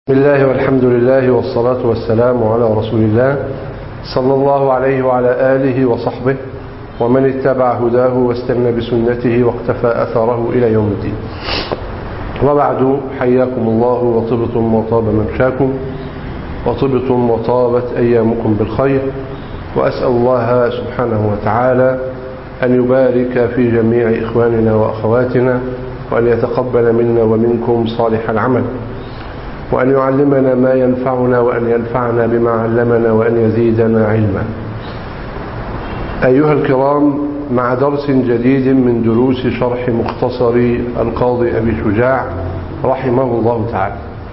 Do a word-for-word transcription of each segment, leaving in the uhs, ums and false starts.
بسم الله والحمد لله والصلاة والسلام على رسول الله صلى الله عليه وعلى آله وصحبه ومن اتبع هداه واستنى بسنته واقتفى أثره إلى يوم الدين. وبعد، حياكم الله وطبتم وطاب ممشاكم وطبتم وطابت أيامكم بالخير، وأسأل الله سبحانه وتعالى أن يبارك في جميع إخواننا وأخواتنا، وأن يتقبل منا ومنكم صالح العمل، وأن يعلمنا ما ينفعنا، وأن ينفعنا بما علمنا، وأن يزيدنا علما. أيها الكرام، مع درس جديد من دروس شرح مختصر القاضي أبي شجاع رحمه الله تعالى،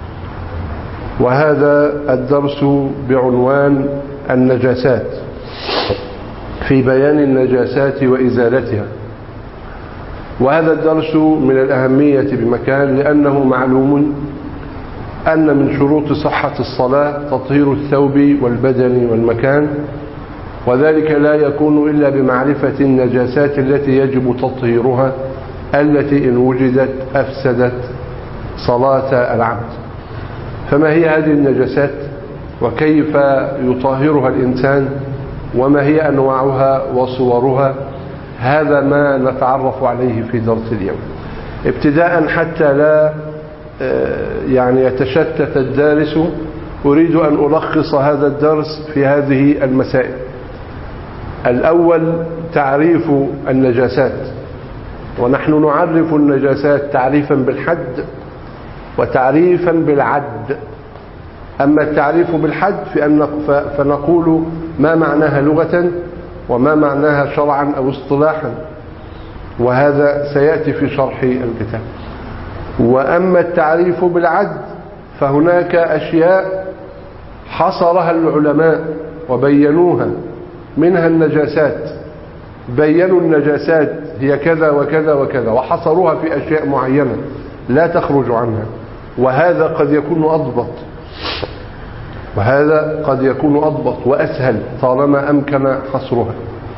وهذا الدرس بعنوان النجاسات، في بيان النجاسات وإزالتها. وهذا الدرس من الأهمية بمكان، لأنه معلوم أن من شروط صحة الصلاة تطهير الثوب والبدن والمكان، وذلك لا يكون إلا بمعرفة النجاسات التي يجب تطهيرها، التي إن وجدت أفسدت صلاة العبد. فما هي هذه النجاسات، وكيف يطهرها الإنسان، وما هي أنواعها وصورها؟ هذا ما نتعرف عليه في درس اليوم، ابتداء حتى لا يعني يتشتت الدارس. أريد أن ألخص هذا الدرس في هذه المسائل. الأول، تعريف النجاسات، ونحن نعرف النجاسات تعريفا بالحد وتعريفا بالعد. أما التعريف بالحد فنقول ما معناها لغة وما معناها شرعا أو اصطلاحا، وهذا سيأتي في شرح الكتاب. وأما التعريف بالعد فهناك أشياء حصرها العلماء وبينوها، منها النجاسات، بينوا النجاسات هي كذا وكذا وكذا، وحصروها في أشياء معينة لا تخرج عنها، وهذا قد يكون أضبط وهذا قد يكون أضبط وأسهل طالما أمكن حصرها.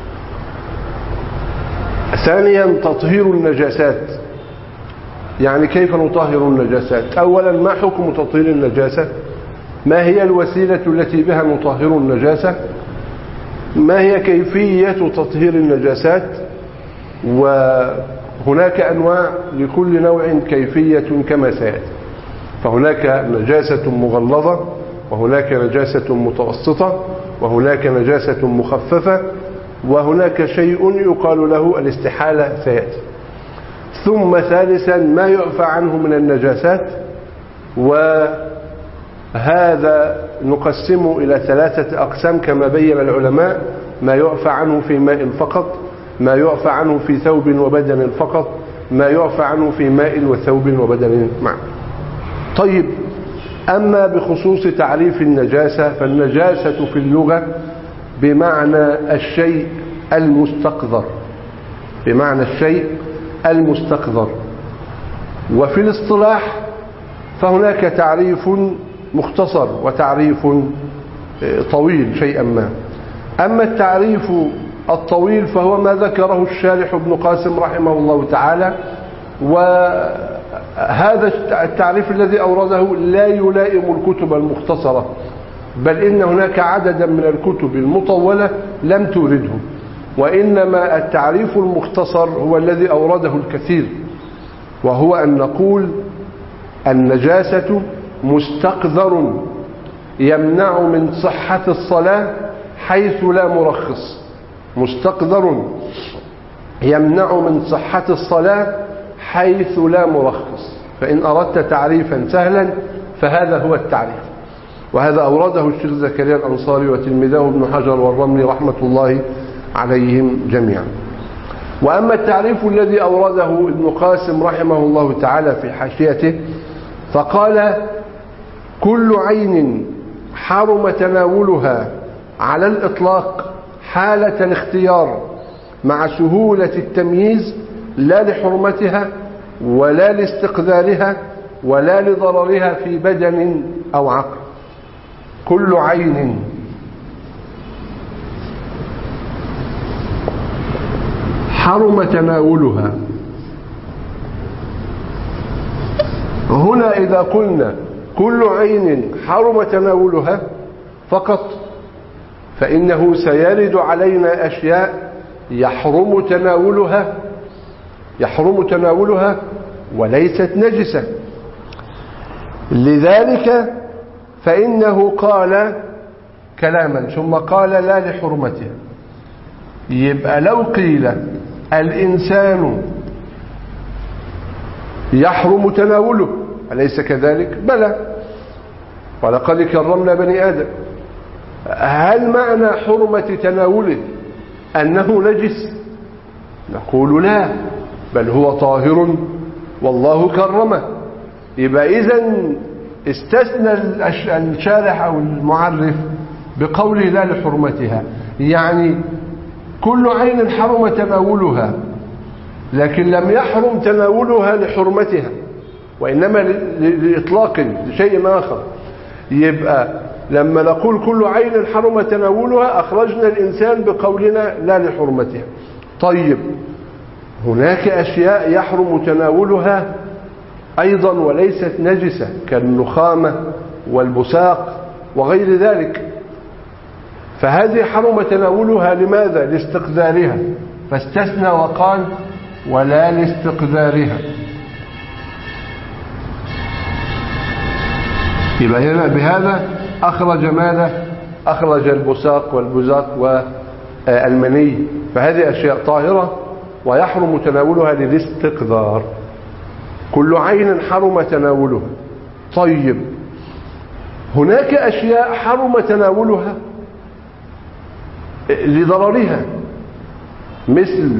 ثانيا، تطهير النجاسات، يعني كيف نطهر النجاسات. أولا، ما حكم تطهير النجاسة؟ ما هي الوسيلة التي بها نطهر النجاسة؟ ما هي كيفية تطهير النجاسات؟ وهناك أنواع، لكل نوع كيفية كما سيأتي. فهناك نجاسة مغلظة، وهناك نجاسة متوسطة، وهناك نجاسة مخففة، وهناك شيء يقال له الاستحالة سيأتي. ثم ثالثا، ما يعفى عنه من النجاسات، وهذا نقسم إلى ثلاثة أقسام كما بين العلماء: ما يعفى عنه في ماء فقط، ما يعفى عنه في ثوب وبدن فقط، ما يعفى عنه في ماء وثوب وبدن معا. طيب، أما بخصوص تعريف النجاسة، فالنجاسة في اللغة بمعنى الشيء المستقذر، بمعنى الشيء المستقذر. وفي الاصطلاح فهناك تعريف مختصر وتعريف طويل شيئا ما. أما التعريف الطويل فهو ما ذكره الشارح ابن قاسم رحمه الله تعالى، وهذا التعريف الذي أورده لا يلائم الكتب المختصرة، بل إن هناك عددا من الكتب المطولة لم تورده، وإنما التعريف المختصر هو الذي أورده الكثير، وهو أن نقول النجاسة مستقذر يمنع من صحة الصلاة حيث لا مرخص. مستقذر يمنع من صحة الصلاة حيث لا مرخص. فإن أردت تعريفا سهلا فهذا هو التعريف، وهذا أورده الشيخ زكريا الأنصاري وتلميذه ابن حجر والرملي رحمة الله عليهم جميعا. وأما التعريف الذي أورده ابن قاسم رحمه الله تعالى في حاشيته، فقال: كل عين حرم تناولها على الإطلاق حالة الاختيار مع سهولة التمييز، لا لحرمتها ولا لاستقذارها ولا لضررها في بدن أو عقل. كل عين حرم تناولها. هنا إذا قلنا كل عين حرم تناولها فقط، فإنه سيرد علينا أشياء يحرم تناولها يحرم تناولها وليست نجسة. لذلك فإنه قال كلاما ثم قال لا لحرمتها. يبقى لو قيل الإنسان يحرم تناوله أليس كذلك؟ بلى، ولقد كرمنا بني آدم. هل معنى حرمة تناوله أنه نجس؟ نقول لا، بل هو طاهر والله كرمه. يبقى إذن استثنى الشارح أو المعرف بقوله لا لحرمتها، يعني كل عين حرم تناولها، لكن لم يحرم تناولها لحرمتها وإنما لإطلاق لشيء آخر. يبقى لما نقول كل عين حرم تناولها أخرجنا الإنسان بقولنا لا لحرمتها. طيب هناك أشياء يحرم تناولها أيضا وليست نجسة كالنخامة والبساق وغير ذلك، فهذه حرم تناولها لماذا؟ لاستقذارها، فاستثنى وقال ولا لاستقذارها. يبقى هنا بهذا أخرج ماذا؟ أخرج البساق والبزاق والمني، فهذه أشياء طاهرة ويحرم تناولها للاستقذار. كل عين حرم تناولها. طيب هناك أشياء حرم تناولها لضررها، مثل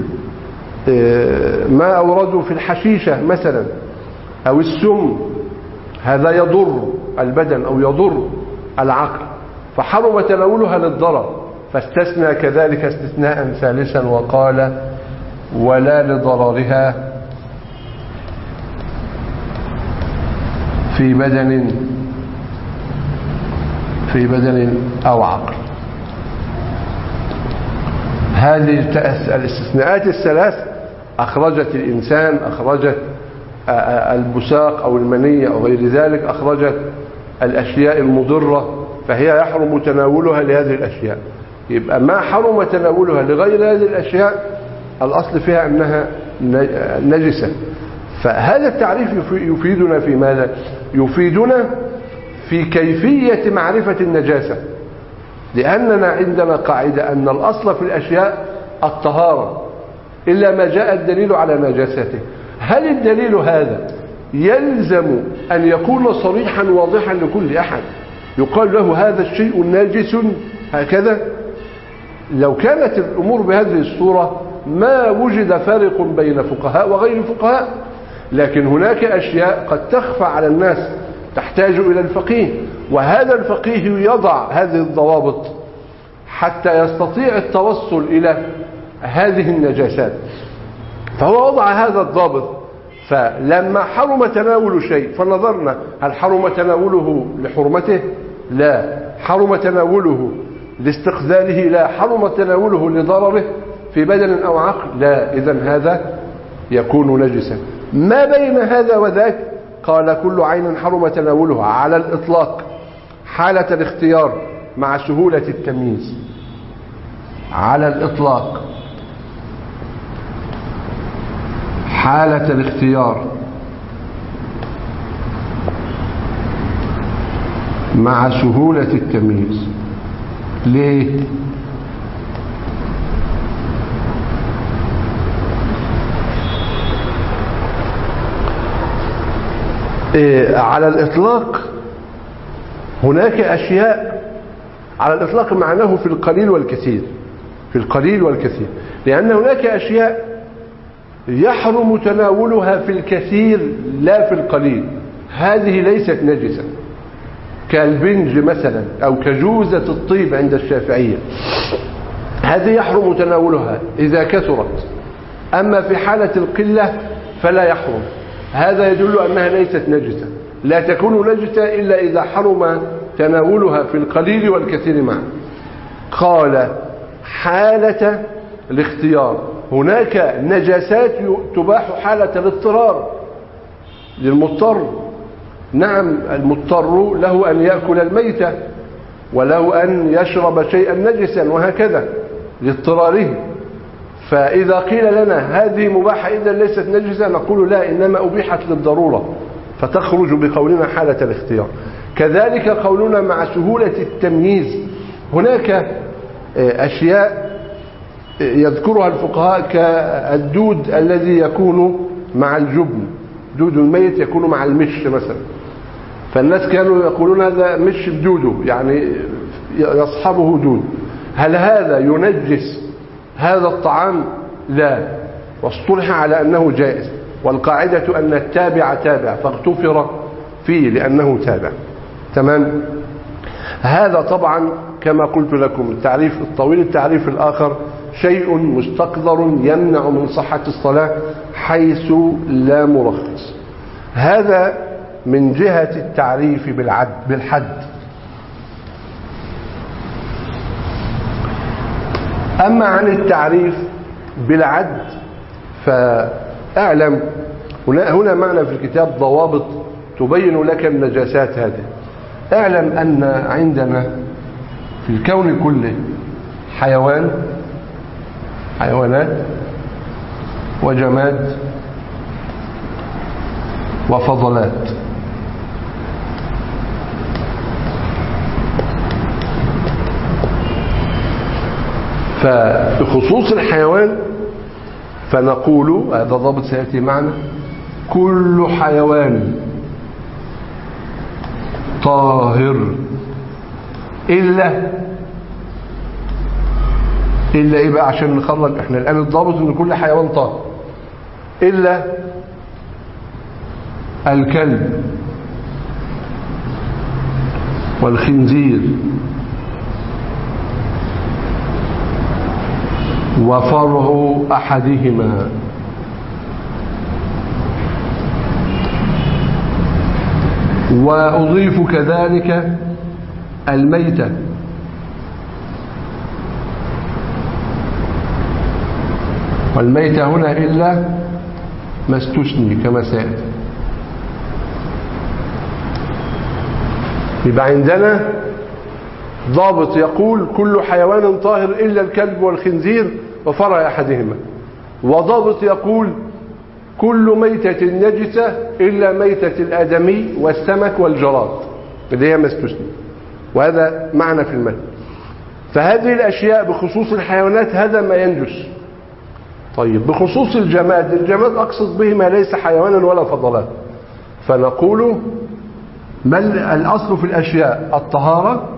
ما أوردوا في الحشيشة مثلا أو السم، هذا يضر البدن أو يضر العقل، فحرم تناولها للضرر، فاستثنى كذلك استثناء ثالثا وقال ولا لضررها في بدن في بدن أو عقل. هذه الاستثناءات الثلاث أخرجت الإنسان، أخرجت البساق أو المنية أو غير ذلك، أخرجت الأشياء المضرة، فهي يحرم تناولها لهذه الأشياء. يبقى ما حرم تناولها لغير هذه الأشياء الأصل فيها أنها نجسة. فهذا التعريف يفيدنا في ماذا؟ يفيدنا في كيفية معرفة النجاسة، لأننا عندنا قاعدة أن الأصل في الأشياء الطهارة إلا ما جاء الدليل على نجاسته. هل الدليل هذا يلزم أن يكون صريحا واضحا لكل أحد يقال له هذا الشيء ناجس هكذا؟ لو كانت الأمور بهذه الصورة ما وجد فارق بين فقهاء وغير فقهاء، لكن هناك أشياء قد تخفى على الناس تحتاج إلى الفقيه، وهذا الفقيه يضع هذه الضوابط حتى يستطيع التوصل إلى هذه النجاسات، فهو وضع هذا الضابط. فلما حرم تناول شيء فنظرنا هل حرم تناوله لحرمته؟ لا. حرم تناوله لاستقذاره؟ لا. حرم تناوله لضرره في بدن أو عقل؟ لا. إذن هذا يكون نجسا. ما بين هذا وذاك قال كل عين حرم تناولها على الإطلاق حالة الاختيار مع سهولة التمييز، على الإطلاق حالة الاختيار مع سهولة التمييز. ليه؟ إيه على الإطلاق هناك أشياء على الإطلاق معناه في القليل والكثير، في القليل والكثير، لأن هناك أشياء يحرم تناولها في الكثير لا في القليل، هذه ليست نجسة، كالبنج مثلا أو كجوزة الطيب عند الشافعية، هذه يحرم تناولها إذا كثرت، أما في حالة القلة فلا يحرم. هذا يدل أنها ليست نجسة، لا تكون نجسة إلا إذا حرم تناولها في القليل والكثير معا. قال حالة الاختيار، هناك نجاسات تباح حالة الاضطرار للمضطر، نعم المضطر له أن يأكل الميتة وله أن يشرب شيئا نجسا وهكذا لاضطراره. فإذا قيل لنا هذه مباحة إذا ليست نجسة نقول لا، إنما أبيحت للضرورة فتخرج بقولنا حالة الاختيار. كذلك قولنا مع سهولة التمييز، هناك أشياء يذكرها الفقهاء كالدود الذي يكون مع الجبن، دود الميت يكون مع المش مثلا، فالناس كانوا يقولون هذا مش بدوده يعني يصحبه دود. هل هذا ينجس هذا الطعام؟ لا، واصطلح على أنه جائز، والقاعدة أن التابع تابع فاغتفر فيه لأنه تابع. تمام. هذا طبعا كما قلت لكم التعريف الطويل. التعريف الآخر شيء مستقذر يمنع من صحة الصلاة حيث لا مرخص. هذا من جهة التعريف بالعد بالحد. أما عن التعريف بالعد فأعلم هنا معنا في الكتاب ضوابط تبين لك النجاسات هذه. اعلم أن عندنا في الكون كله حيوان حيوانات وجماد وفضلات. فبخصوص الحيوان فنقول هذا ضابط سيأتي معنا: كل حيوان طاهر إلا إلا إيه بقى عشان نخرج إحنا الآن الضابط إن كل حيوان طاهر إلا الكلب والخنزير وفرع أحدهما وأضيف كذلك الميتة والميتة هنا إلا ما استثني كما سيأتي. يبقى عندنا ضابط يقول كل حيوان طاهر إلا الكلب والخنزير وفرع أحدهما، وضابط يقول كل ميتة نجسة إلا ميتة الآدمي والسمك والجراد اللي هي ما استثني، وهذا معنى في المتن. فهذه الأشياء بخصوص الحيوانات هذا ما ينجس. طيب بخصوص الجماد، الجماد أقصد به ما ليس حيوانا ولا فضلات، فنقول ما الأصل في الأشياء؟ الطهارة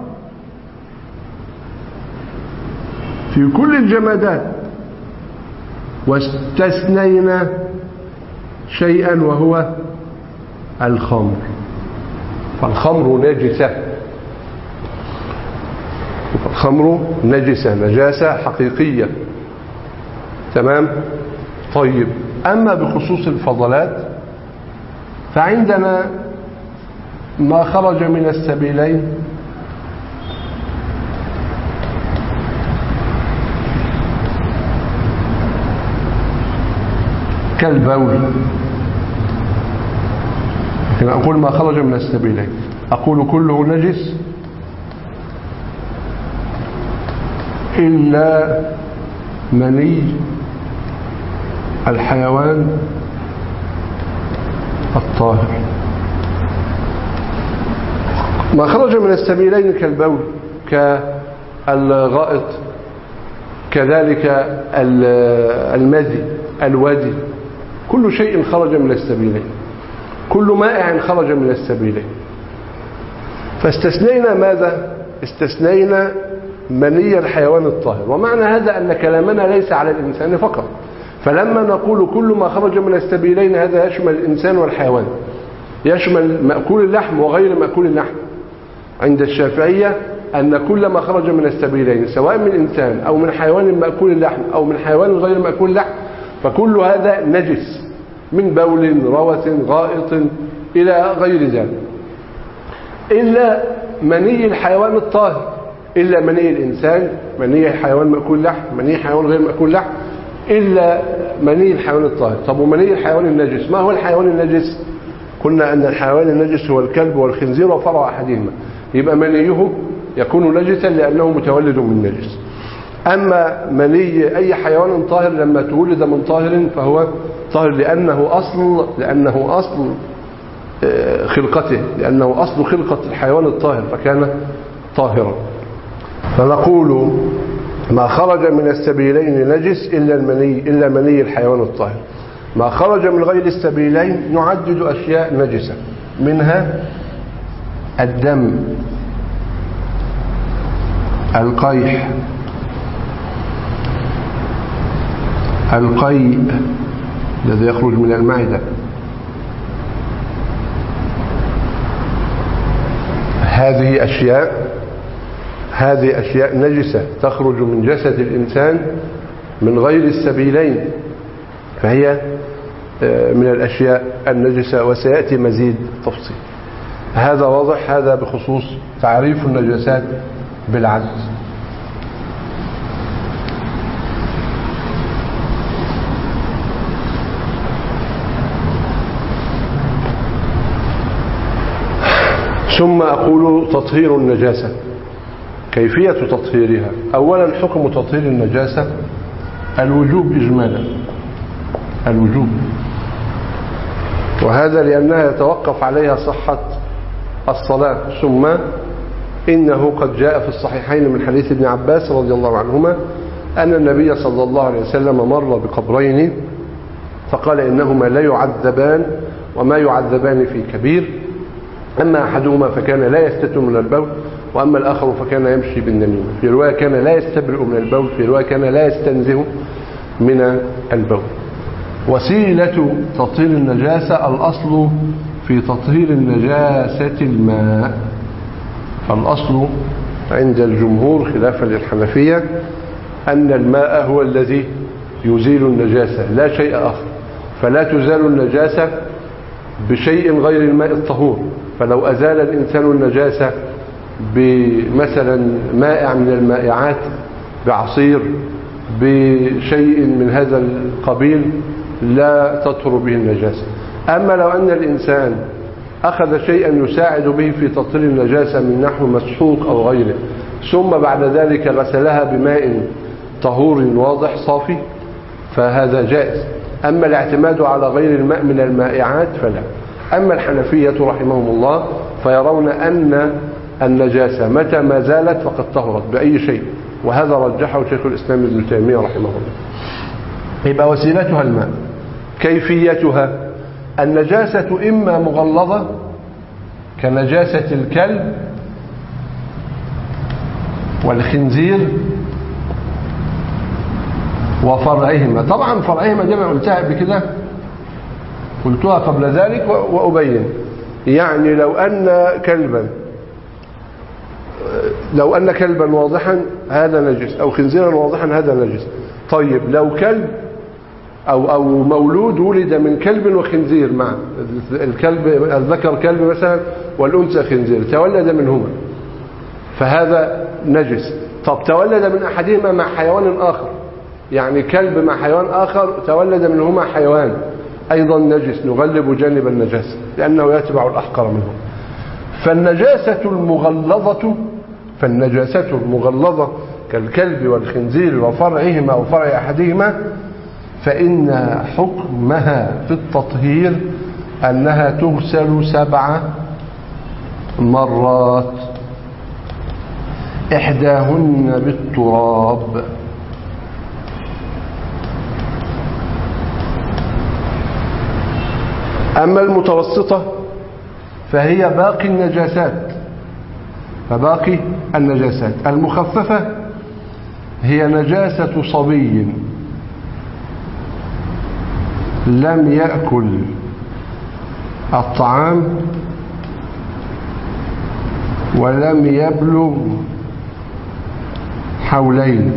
في كل الجمادات، واستثنينا شيئا وهو الخمر، فالخمر نجسة، الخمر نجسة نجاسة حقيقية. تمام. طيب أما بخصوص الفضلات فعندنا ما خرج من السبيلين كالبول، لكن أقول ما خرج من السبيلين، أقول كله نجس إلا مني الحيوان الطاهر. ما خرج من السبيلين كالبول كالغائط كذلك المذي الوادي، كل شيء خرج من السبيلين، كل مائع خرج من السبيلين. فاستثنينا ماذا؟ استثنينا مني الحيوان الطاهر. ومعنى هذا أن كلامنا ليس على الإنسان فقط، فلما نقول كل ما خرج من السبيلين هذا يشمل الإنسان والحيوان، يشمل مأكول اللحم وغير مأكول اللحم. عند الشافعية أن كل ما خرج من السبيلين سواء من إنسان أو من حيوان مأكول اللحم أو من حيوان غير مأكول اللحم فكل هذا نجس من بول روث غائط إلى غير ذلك، إلا مني الحيوان الطاهر، إلا مني الإنسان، مني حيوان مأكول لحم، مني حيوان غير مأكول لحم، إلا مني الحيوان الطاهر. طب ومني الحيوان النجس؟ ما هو الحيوان النجس؟ قلنا أن الحيوان النجس هو الكلب والخنزير وفرع أحدهما، يبقى منيه يكون نجسا لأنه متولد من نجس. أما مني أي حيوان طاهر لما تولد من طاهر فهو طاهر لأنه أصل لأنه أصل خلقته، لأنه أصل خلقة الحيوان الطاهر فكان طاهرا. فنقول ما خرج من السبيلين نجس إلا المني إلا مني الحيوان الطاهر. ما خرج من غير السبيلين نعدد أشياء نجسة، منها الدم، القيح، القيء الذي يخرج من المعدة، هذه أشياء هذه أشياء نجسة تخرج من جسد الإنسان من غير السبيلين، فهي من الأشياء النجسة، وسيأتي مزيد تفصيل. هذا واضح، هذا بخصوص تعريف النجاسات بالعد. ثم أقول تطهير النجاسة، كيفية تطهيرها. أولا حكم تطهير النجاسة الوجوب إجمالا، الوجوب، وهذا لأنها يتوقف عليها صحة الصلاة. ثم إنه قد جاء في الصحيحين من حديث ابن عباس رضي الله عنهما أن النبي صلى الله عليه وسلم مر بقبرين فقال إنهما لا يعذبان وما يعذبان في كبير، أما أحدهما فكان لا يستتر من البول، وأما الآخر فكان يمشي بالنميمة. في رواية كان لا يستبرئ من البول، في رواية كان لا يستنزه من البول. وسيلة تطهير النجاسة الأصل في تطهير النجاسة الماء، الأصل عند الجمهور خلافا للحنفية أن الماء هو الذي يزيل النجاسة لا شيء آخر، فلا تزال النجاسة بشيء غير الماء الطهور. فلو أزال الإنسان النجاسة بمثلا مائع من المائعات، بعصير، بشيء من هذا القبيل، لا تطهر به النجاسة. أما لو أن الإنسان أخذ شيئا يساعد به في تطهير النجاسة من نحو مسحوق أو غيره، ثم بعد ذلك غسلها بماء طهور واضح صافي، فهذا جائز. أما الاعتماد على غير الماء من المائعات فلا. أما الحنفية رحمهم الله فيرون أن النجاسة متى ما زالت فقد طهرت بأي شيء، وهذا رجحه شيخ الإسلام ابن تيمية رحمه الله. يبقى وسيلتها الماء. كيفيتها النجاسة إما مغلظة كنجاسة الكلب والخنزير وفرعهما. طبعا فرعهما دي انا قلتها قبل كده، قلتها قبل ذلك وأبين. يعني لو أن كلبا لو أن كلبا واضحا هذا نجس، أو خنزيرا واضحا هذا نجس. طيب لو كلب أو أو مولود ولد من كلب وخنزير معا، الكلب الذكر كلب مثلا والأنثى خنزير، تولد منهما، فهذا نجس. طب تولد من أحدهما مع حيوان آخر، يعني كلب مع حيوان آخر تولد منهما حيوان أيضا نجس، نغلب جانب النجاسة لأنه يتبع الأحقر منه. فالنجاسة المغلظة فالنجاسة المغلظة كالكلب والخنزير وفرعهما أو فرع أحدهما، فإن حكمها في التطهير أنها تغسل سبع مرات، إحداهن بالتراب. أما المتوسطة فهي باقي النجاسات فباقي النجاسات. المخففة هي نجاسة صبي لم يأكل الطعام ولم يبلغ حولين.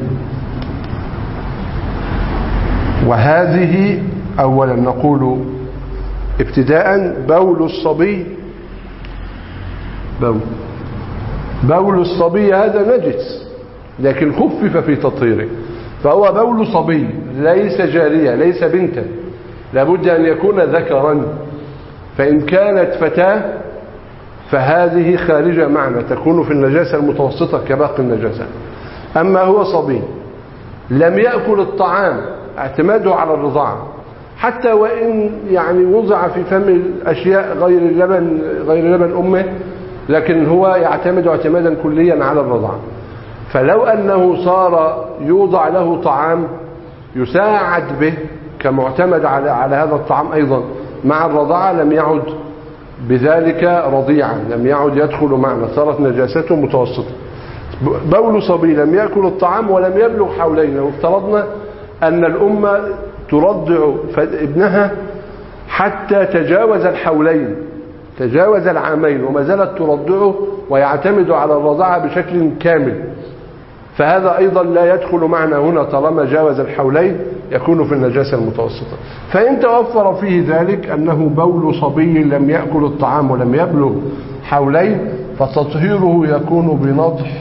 وهذه أولا نقول ابتداء بول الصبي بول بول الصبي هذا نجس لكن خفف في تطهيره، فهو بول صبي ليس جارية ليس بنتا، لابد أن يكون ذكرا فإن كانت فتاة فهذه خارجة معنى تكون في النجاسة المتوسطة كباقي النجاسة. أما هو صبي لم يأكل الطعام اعتماده على الرضاعة، حتى وإن يعني وضع في فم الأشياء غير اللبن غير لبن أمه، لكن هو يعتمد اعتمادا كليا على الرضاعة. فلو أنه صار يوضع له طعام يساعد به كمعتمد على على هذا الطعام أيضا مع الرضاعة لم يعد بذلك رضيعا، لم يعد يدخل معنا، صارت نجاسته متوسطة. بول صبي لم يأكل الطعام ولم يبلغ حولين، وافترضنا أن الأمة ترضع ابنها حتى تجاوز الحولين، تجاوز العامين، وما زالت ترضعه ويعتمد على الرضاعة بشكل كامل، فهذا أيضا لا يدخل معنا هنا طالما جاوز الحولين، يكون في النجاسة المتوسطة. فإن توفر فيه ذلك أنه بول صبي لم يأكل الطعام ولم يبلغ حولين، فتطهيره يكون بنضح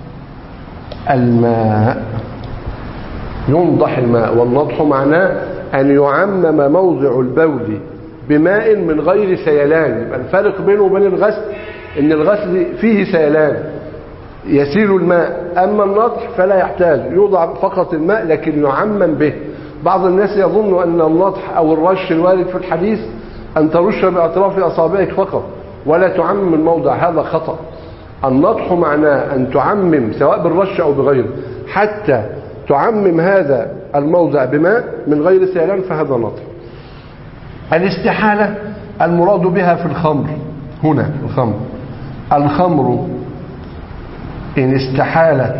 الماء، ينضح الماء. والنضح معناه أن يعمم موضع البول بماء من غير سيلان. يبقى الفرق بينه وبين الغسل ان الغسل فيه سيلان يسيل الماء، اما النضح فلا يحتاج، يوضع فقط الماء لكن يعمم به. بعض الناس يظن ان النضح او الرش الوارد في الحديث ان ترش باطراف اصابعك فقط ولا تعمم الموضع، هذا خطأ. النضح معناه ان تعمم سواء بالرش او بغيره حتى تعمم هذا الموضع بماء من غير سيلان، فهذا نضح. الاستحالة المراد بها في الخمر، هنا الخمر الخمر إن استحالت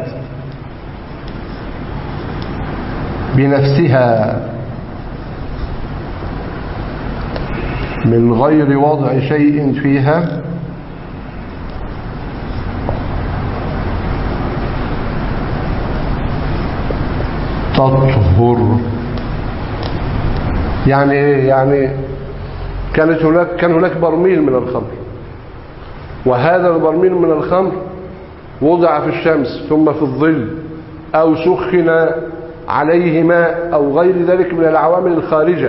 بنفسها من غير وضع شيء فيها تطهر. يعني ايه؟ يعني كانت هناك كان هناك برميل من الخمر، وهذا البرميل من الخمر وضع في الشمس ثم في الظل أو سخن عليه ماء أو غير ذلك من العوامل الخارجة،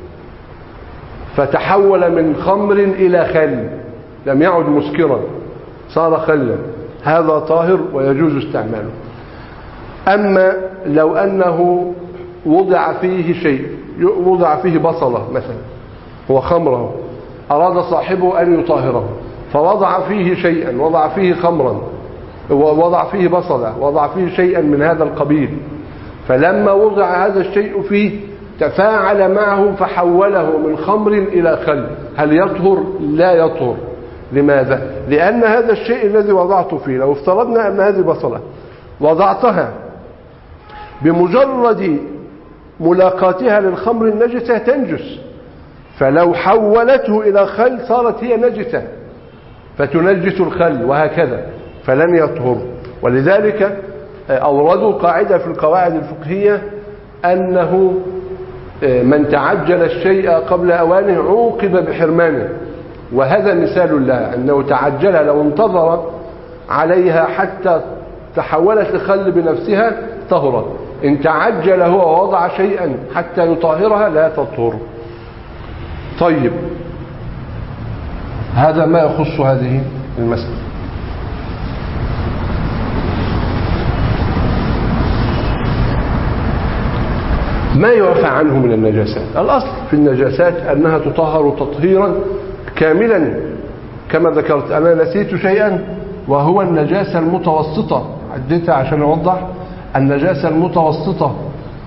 فتحول من خمر إلى خل، لم يعد مسكرا، صار خلا، هذا طاهر ويجوز استعماله. أما لو أنه وضع فيه شيء، وضع فيه بصلة مثلا، هو خمره، أراد صاحبه أن يطهره فوضع فيه شيئا، وضع فيه خمرا، وضع فيه بصلة، وضع فيه شيئا من هذا القبيل، فلما وضع هذا الشيء فيه تفاعل معه فحوله من خمر إلى خل، هل يطهر؟ لا يطهر. لماذا؟ لأن هذا الشيء الذي وضعته فيه، لو افترضنا أن هذه بصلة وضعتها بمجرد ملاقاتها للخمر النجسة تنجس، فلو حولته إلى خل صارت هي نجسة فتنجس الخل، وهكذا، فلن يطهر. ولذلك أوردوا قاعدة في القواعد الفقهية أنه من تعجل الشيء قبل أوانه عوقب بحرمانه، وهذا مثال لها، أنه تعجل لو انتظر عليها حتى تحولت لخل بنفسها طهرت، إن تعجل هو ووضع شيئا حتى يطهرها لا تطهر. طيب، هذا ما يخص هذه المسألة. ما يعفى عنه من النجاسات، الأصل في النجاسات أنها تطهر تطهيرا كاملا كما ذكرت. أنا نسيت شيئا وهو النجاسة المتوسطة، عديتها عشان أوضح النجاسة المتوسطة،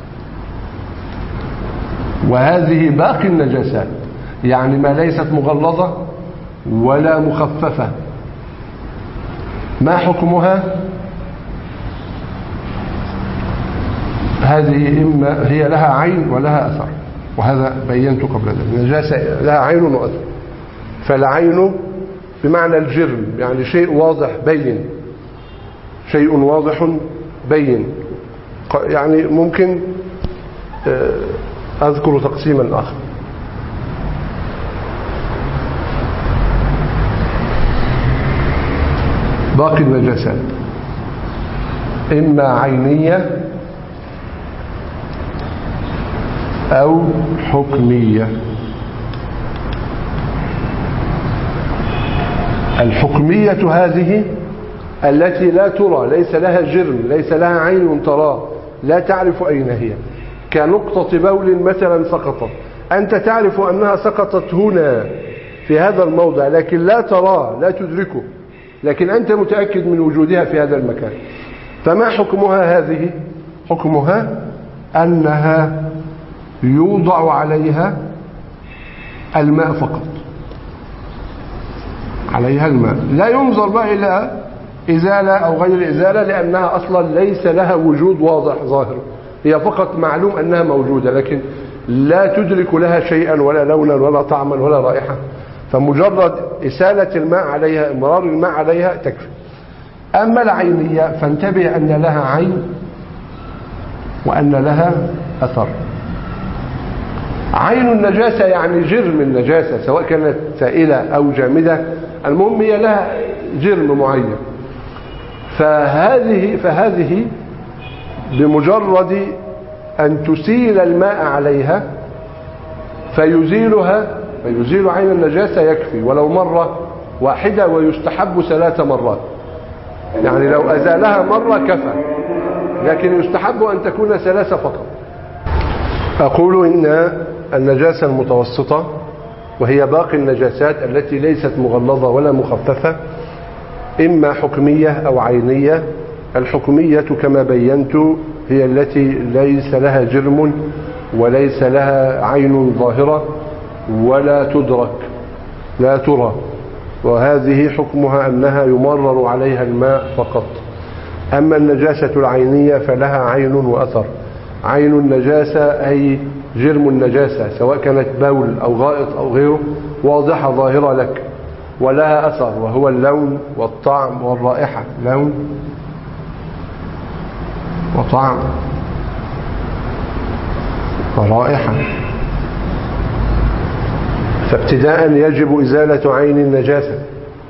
وهذه باقي النجاسات، يعني ما ليست مغلظة ولا مخففة. ما حكمها؟ هذه إما هي لها عين ولها أثر، وهذا بينت قبل ذلك. النجاسة لها عين وأثر، فالعين بمعنى الجرم، يعني شيء واضح بين، شيء واضح بين. يعني ممكن أذكر تقسيما آخر. باقي النجاسات إما عينية أو حكمية. الحكمية هذه التي لا ترى، ليس لها جرم، ليس لها عين تراه، لا تعرف أين هي، كنقطة بول مثلا سقطت، أنت تعرف أنها سقطت هنا في هذا الموضع لكن لا تراه، لا تدركه، لكن أنت متأكد من وجودها في هذا المكان. فما حكمها هذه؟ حكمها أنها يوضع عليها الماء فقط، عليها الماء، لا ينظر بقى إلى إزالة أو غير إزالة، لأنها أصلا ليس لها وجود واضح ظاهر، هي فقط معلوم أنها موجودة لكن لا تدرك لها شيئا ولا لونا ولا طعما ولا رائحة، فمجرد إسالة الماء عليها، إمرار الماء عليها تكفي. أما العينية فانتبه أن لها عين وأن لها أثر. عين النجاسة يعني جرم النجاسة، سواء كانت سائلة أو جامدة، المهم هي لها جرم معين. فهذه فهذه بمجرد أن تسيل الماء عليها فيزيلها، فيزيل عين النجاسة يكفي ولو مرة واحدة، ويستحب ثلاث مرات، يعني لو أزالها مرة كفى، لكن يستحب أن تكون ثلاثة فقط. أقول إن النجاسة المتوسطة وهي باقي النجاسات التي ليست مغلظة ولا مخففة إما حكمية أو عينية. الحكمية كما بينت هي التي ليس لها جرم وليس لها عين ظاهرة ولا تدرك، لا ترى، وهذه حكمها أنها يمرر عليها الماء فقط. أما النجاسة العينية فلها عين وأثر. عين النجاسة أي جرم النجاسة، سواء كانت بول أو غائط أو غيره، واضحة ظاهرة لك، ولها أثر وهو اللون والطعم والرائحة، لون وطعم ورائحة. فابتداء يجب إزالة عين النجاسة،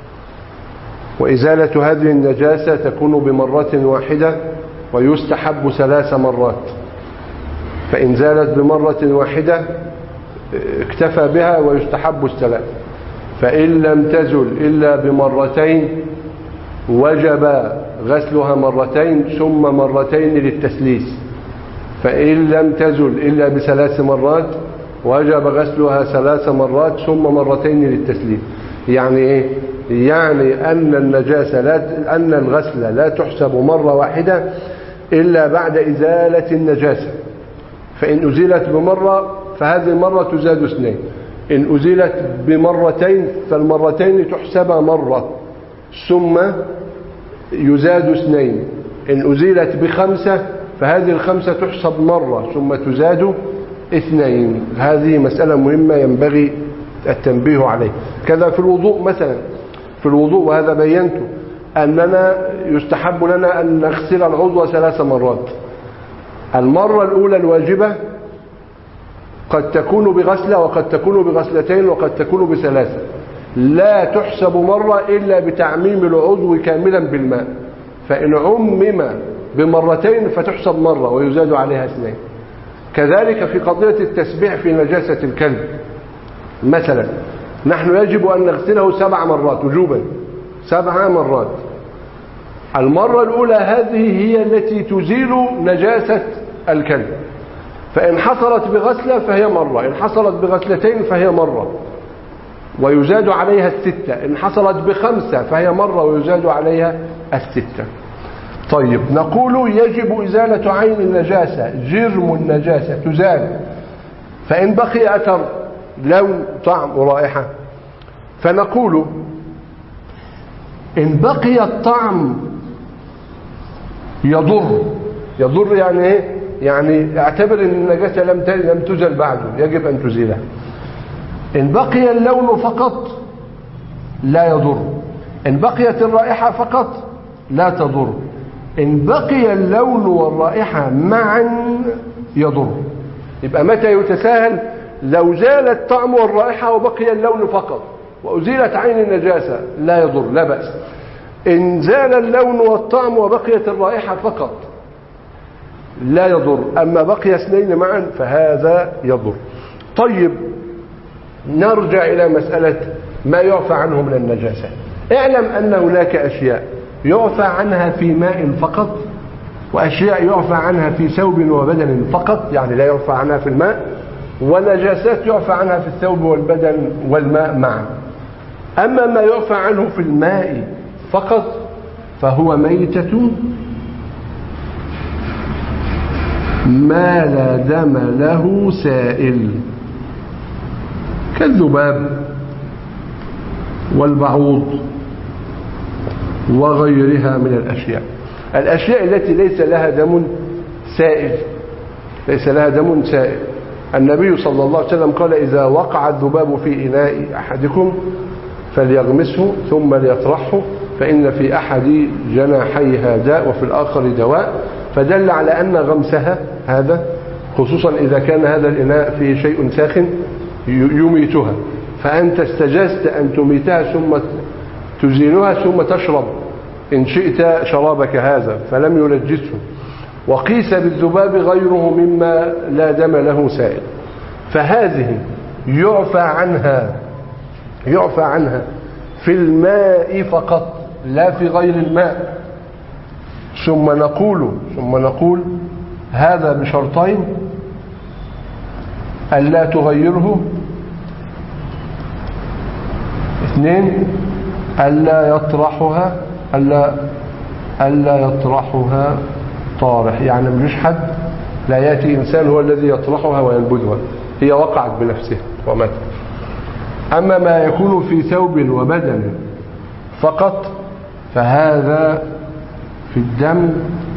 وإزالة هذه النجاسة تكون بمرة واحدة ويستحب ثلاث مرات. فإن زالت بمرة واحدة اكتفى بها ويستحب الثلاث، فإن لم تزل إلا بمرتين وجب غسلها مرتين ثم مرتين للتسليس، فإن لم تزل إلا بثلاث مرات وجب غسلها ثلاث مرات ثم مرتين للتسليس. يعني إيه؟ يعني أن النجاسة لا أن الغسل لا تحسب مرة واحدة إلا بعد إزالة النجاسة. فإن أزيلت بمرة فهذه المرة تزاد اثنين، إن أزيلت بمرتين فالمرتين تحسب مرة ثم يزاد اثنين، إن أزيلت بخمسة فهذه الخمسة تحسب مرة ثم تزاد اثنين. هذه مسألة مهمة ينبغي التنبيه عليه. كذا في الوضوء مثلا، في الوضوء وهذا بينته أننا يستحب لنا أن نغسل العضو ثلاث مرات. المرة الأولى الواجبة قد تكون بغسلة وقد تكون بغسلتين وقد تكون بثلاثة، لا تحسب مرة إلا بتعميم العضو كاملا بالماء، فإن عمم بمرتين فتحسب مرة ويزاد عليها اثنين. كذلك في قضية التسبيح في نجاسة الكلب مثلا، نحن يجب أن نغسله سبع مرات وجوبا، سبع مرات. المرة الأولى هذه هي التي تزيل نجاسة الكلب، فإن حصلت بغسلة فهي مرة، إن حصلت بغسلتين فهي مرة ويزاد عليها الستة، إن حصلت بخمسة فهي مرة ويزاد عليها الستة. طيب نقول يجب إزالة عين النجاسة، جرم النجاسة تزال، فإن بقي أثر لون طعم ورائحة فنقول إن بقي الطعم يضر. يضر يعني ايه؟ يعني اعتبر ان النجاسة لم لم تزل بعده، يجب ان تزيلها. ان بقي اللون فقط لا يضر، ان بقيت الرائحة فقط لا تضر، ان بقي اللون والرائحة معا يضر. يبقى متى يتساهل؟ لو زال الطعم والرائحة وبقي اللون فقط وأزيلت عين النجاسة لا يضر، لا بأس. إن زال اللون والطعم وبقيت الرائحة فقط لا يضر، أما بقي اثنين معا فهذا يضر. طيب نرجع إلى مسألة ما يعفى عنه من النجاسة. اعلم أن هناك أشياء يعفى عنها في ماء فقط، وأشياء يعفى عنها في ثوب وبدن فقط، يعني لا يعفى عنها في الماء، ونجاسات يعفى عنها في الثوب والبدن والماء معا. أما ما يعفى عنه في الماء فقط فهو ميتة ما لا دم له سائل، كالذباب والبعوض وغيرها من الأشياء الأشياء التي ليس لها دم سائل ليس لها دم سائل. النبي صلى الله عليه وسلم قال: إذا وقع الذباب في إناء أحدكم فليغمسه ثم ليطرحه، فإن في أحد جناحيها داء وفي الآخر دواء. فدل على أن غمسها هذا، خصوصا إذا كان هذا الإناء فيه شيء ساخن يميتها، فأنت استجزت أن تميتها ثم تزيلها ثم تشرب إن شئت شرابك هذا، فلم ينجسه. وقيس بالذباب غيره مما لا دم له سائل، فهذه يعفى عنها يعفى عنها في الماء فقط لا في غير الماء. ثم نقول ثم نقول هذا بشرطين: ألا تغيره، اثنين ألا يطرحها ألا ألا يطرحها طارح، يعني مش حد لا يأتي إنسان هو الذي يطرحها وينبذها، هي وقعت بنفسها وماتت. أما ما يكون في ثوب وبدن فقط فهذا في الدم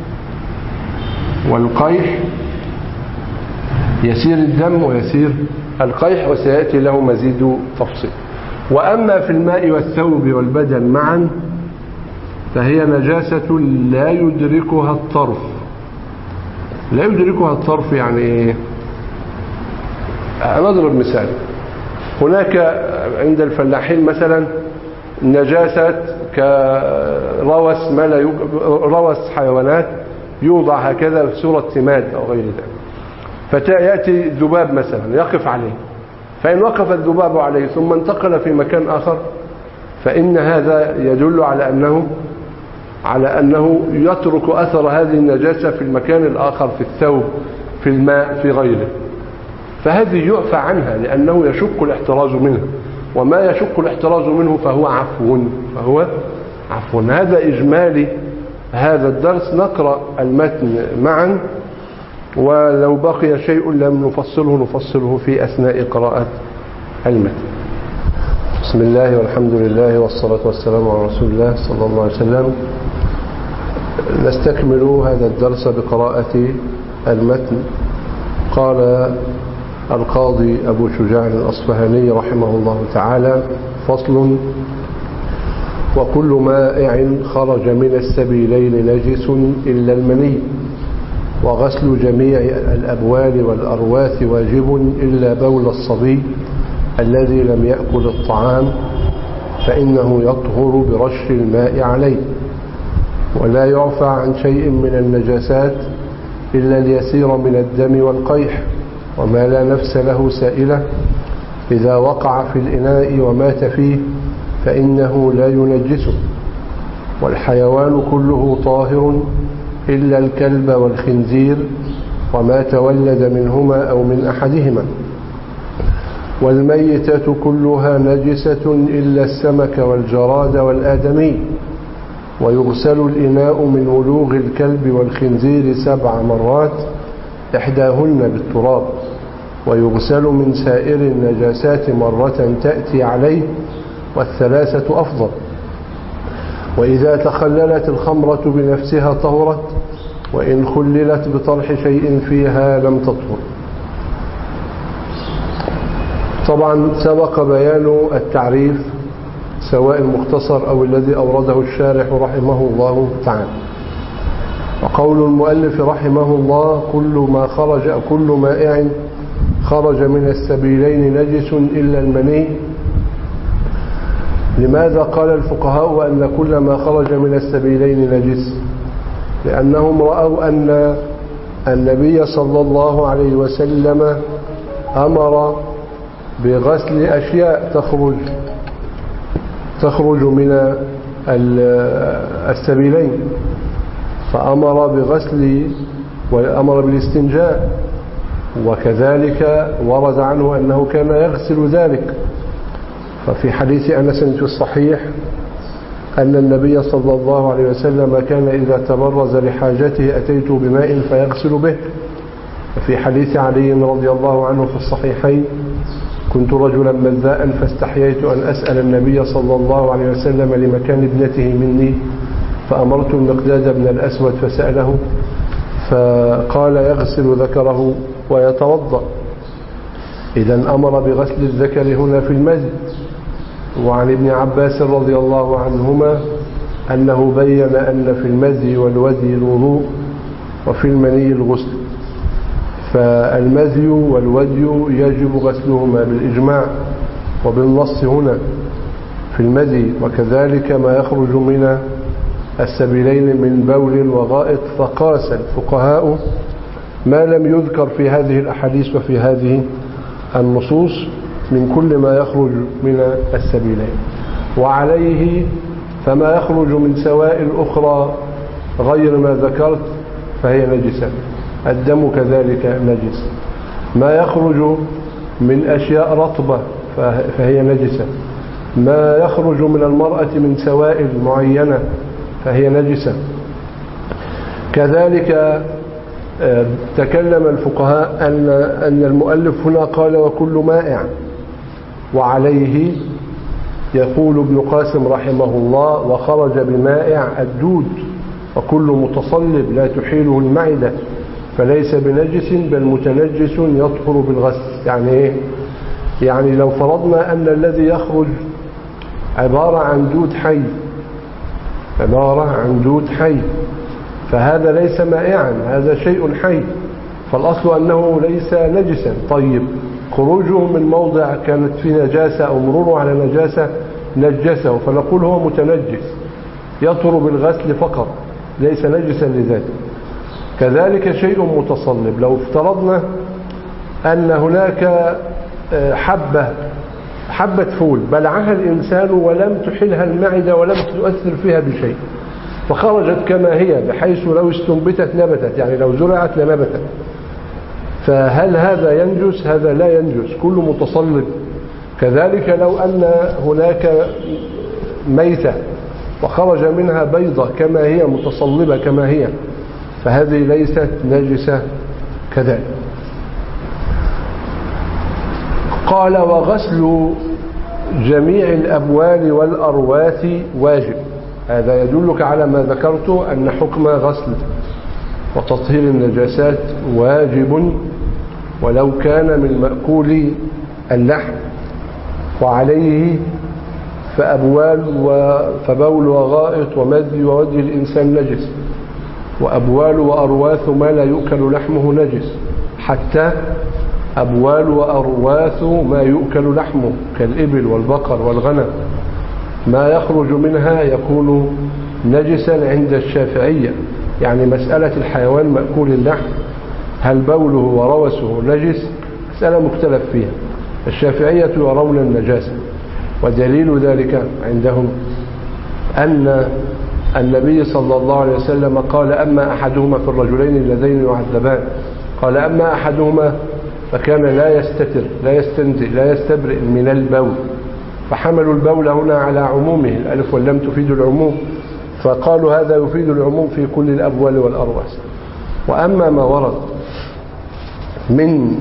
والقيح، يسير الدم ويسير القيح، وسيأتي له مزيد تفصيل. وأما في الماء والثوب والبدن معا فهي نجاسة لا يدركها الطرف. لا يدركها الطرف يعني ايه؟ نضرب مثال. هناك عند الفلاحين مثلا نجاسة كروس ما لا يوجد، روس حيوانات يوضع هكذا في صورة سماد أو غير ذلك، فيأتي ذباب مثلا يقف عليه، فإن وقف الذباب عليه ثم انتقل في مكان آخر فإن هذا يدل على أنه على أنه يترك أثر هذه النجاسة في المكان الآخر، في الثوب، في الماء، في غيره، فهذه يعفى عنها لأنه يشق الاحتراز منها، وما يشق الاحتراز منه فهو عفو فهو عفو. هذا إجمالي هذا الدرس. نقرأ المتن معا، ولو بقي شيء لم نفصله نفصله في أثناء قراءة المتن. بسم الله والحمد لله والصلاة والسلام على رسول الله صلى الله عليه وسلم. نستكمل هذا الدرس بقراءة المتن. قال القاضي أبو شجاع الأصفهاني رحمه الله تعالى: فصل: وكل مائع خرج من السبيلين نجس إلا المني، وغسل جميع الأبوال والأرواث واجب إلا بول الصبي الذي لم يأكل الطعام، فإنه يطهر برش الماء عليه. ولا يعفى عن شيء من النجاسات إلا اليسير من الدم والقيح، وما لا نفس له سائلة إذا وقع في الإناء ومات فيه فإنه لا ينجسه. والحيوان كله طاهر إلا الكلب والخنزير وما تولد منهما أو من أحدهما. والميتة كلها نجسة إلا السمك والجراد والآدمي. ويغسل الإناء من ولوغ الكلب والخنزير سبع مرات إحداهن بالتراب. ويغسل من سائر النجاسات مرة تأتي عليه، والثلاثة أفضل. وإذا تخللت الخمرة بنفسها طهرت، وإن خللت بطرح شيء فيها لم تطهر. طبعا سبق بيان التعريف سواء المختصر أو الذي أورده الشارح رحمه الله تعالى. وقول المؤلف رحمه الله: كل ما خرج كل مائع خرج من السبيلين نجس إلا المني. لماذا قال الفقهاء أن كل ما خرج من السبيلين نجس؟ لأنهم رأوا أن النبي صلى الله عليه وسلم أمر بغسل أشياء تخرج تخرج من السبيلين، فأمر بغسل وأمر بالاستنجاء، وكذلك ورد عنه أنه كان يغسل ذلك. ففي حديث أنس في الصحيح أن النبي صلى الله عليه وسلم كان إذا تبرز لحاجته أتيته بماء فيغسل به. وفي حديث علي رضي الله عنه في الصحيحين كنت رجلا مذاء فاستحييت أن أسأل النبي صلى الله عليه وسلم لمكان ابنته مني، فأمرت المقداد بن الأسود فسأله فقال يغسل ذكره ويتوضأ. إذن أمر بغسل الذكر هنا في المسجد. وعن ابن عباس رضي الله عنهما أنه بين أن في المزي والودي الوضوء وفي المني الغسل، فالمزي والودي يجب غسلهما بالإجماع وبالنص هنا في المزي، وكذلك ما يخرج من السبيلين من بول وغائط. فقاس الفقهاء ما لم يذكر في هذه الأحاديث وفي هذه النصوص من كل ما يخرج من السبيلين. وعليه فما يخرج من سوائل أخرى غير ما ذكرت فهي نجسة. الدم كذلك نجس. ما يخرج من أشياء رطبة فهي نجسة. ما يخرج من المرأة من سوائل معينة فهي نجسة. كذلك تكلم الفقهاء أن أن المؤلف هنا قال وكل مائع، وعليه يقول ابن قاسم رحمه الله وخرج بمائع الدود، وكل متصلب لا تحيله المعدة فليس بنجس بل متنجس يطهر بالغسل. يعني ايه؟ يعني لو فرضنا أن الذي يخرج عبارة عن دود حي عبارة عن دود حي فهذا ليس مائعا، هذا شيء حي، فالأصل أنه ليس نجسا. طيب خروجه من موضع كانت فيه نجاسة أو مروره على نجاسة نجسه، فنقول هو متنجس يطهر بالغسل فقط ليس نجسا لذاته. كذلك شيء متصلب، لو افترضنا أن هناك حبة حبة فول بلعها الإنسان ولم تحلها المعدة ولم تؤثر فيها بشيء فخرجت كما هي بحيث لو استنبتت نبتت، يعني لو زرعت لنبتت، فهل هذا ينجس؟ هذا لا ينجس، كل متصلب. كذلك لو أن هناك ميتة وخرج منها بيضة كما هي متصلبة كما هي فهذه ليست نجسة كذلك. قال وغسل جميع الأبوال والأرواث واجب. هذا يدلك على ما ذكرت أن حكم غسل وتطهير النجاسات واجب ولو كان من مأكول اللحم. وعليه فأبوال فبول وغائط ومذي وودي الإنسان نجس، وأبوال وأرواث ما لا يؤكل لحمه نجس، حتى أبوال وأرواث ما يؤكل لحمه كالإبل والبقر والغنم ما يخرج منها يكون نجسا عند الشافعية. يعني مسألة الحيوان مأكول اللحم هل بوله وروثه نجس مسألة مختلف فيها. الشافعية يرون النجاسة، ودليل ذلك عندهم أن النبي صلى الله عليه وسلم قال أما أحدهما في الرجلين اللذين يعذبان قال أما أحدهما فكان لا يستتر لا يستنزئ لا يستبرئ من البول، فحملوا البول هنا على عمومه، الألف واللام تفيد العموم، فقالوا هذا يفيد العموم في كل الأبوال والأرواث. وأما ما ورد من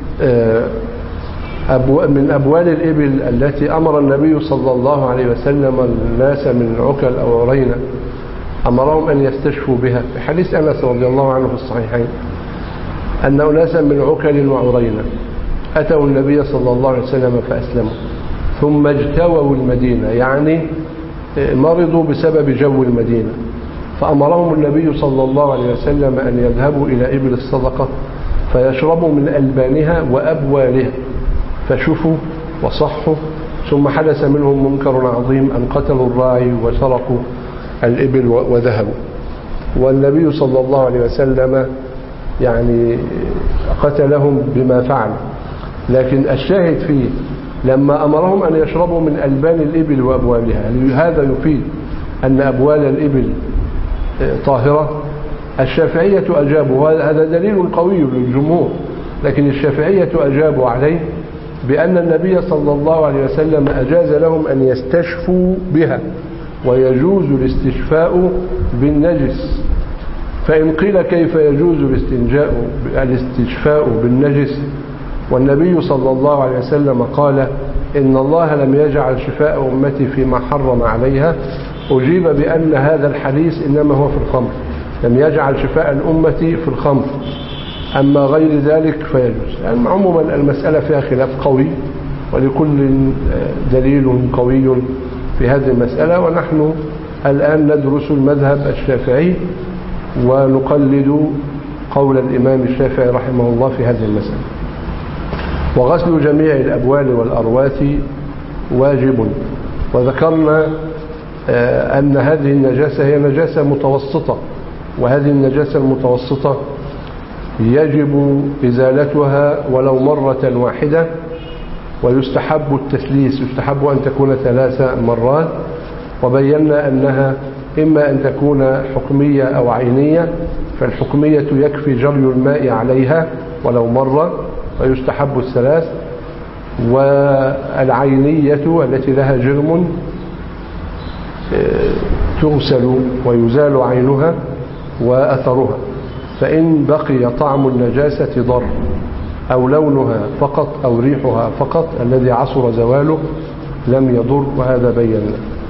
من أبوال الإبل التي أمر النبي صلى الله عليه وسلم الناس من عكل أو عرينة أمرهم أن يستشفوا بها في حديث أنس رضي الله عنه في الصحيحين أن أناسا من عكل وعرينة أتوا النبي صلى الله عليه وسلم فأسلموا ثم اجتووا المدينة، يعني مرضوا بسبب جو المدينة، فأمرهم النبي صلى الله عليه وسلم أن يذهبوا إلى إبل الصدقة فيشربوا من ألبانها وأبوالها فشفوا وصحوا، ثم حدث منهم منكر عظيم أن قتلوا الراعي وسرقوا الإبل وذهبوا، والنبي صلى الله عليه وسلم يعني قتلهم بما فعل. لكن الشاهد فيه لما أمرهم أن يشربوا من ألبان الإبل وأبوالها. هذا يفيد أن أبوال الإبل طاهرة. الشافعية أجابوا، هذا دليل قوي للجمهور، لكن الشافعية أجابوا عليه بأن النبي صلى الله عليه وسلم أجاز لهم أن يستشفوا بها، ويجوز الاستشفاء بالنجس. فإن قيل كيف يجوز الاستنجاء الاستشفاء بالنجس والنبي صلى الله عليه وسلم قال إن الله لم يجعل شفاء أمتي فيما حرم عليها، أجيب بأن هذا الحديث إنما هو في الخمر، لم يجعل شفاء الأمة في الخمر، أما غير ذلك فيجوز. يعني عموما المسألة فيها خلاف قوي، ولكل دليل قوي في هذه المسألة، ونحن الآن ندرس المذهب الشافعي ونقلد قول الإمام الشافعي رحمه الله في هذه المسألة. وغسل جميع الأبوال والأرواث واجب. وذكرنا أن هذه النجاسة هي نجاسة متوسطة، وهذه النجاسة المتوسطة يجب إزالتها ولو مرة واحدة، ويستحب التثليث، يستحب أن تكون ثلاث مرات. وبينا أنها إما أن تكون حكمية أو عينية، فالحكمية يكفي جري الماء عليها ولو مرة ويستحب الثلاث، والعينية التي لها جرم تغسل ويزال عينها وأثرها، فإن بقي طعم النجاسة ضر أو لونها فقط أو ريحها فقط الذي عصر زواله لم يضر، وهذا بينا.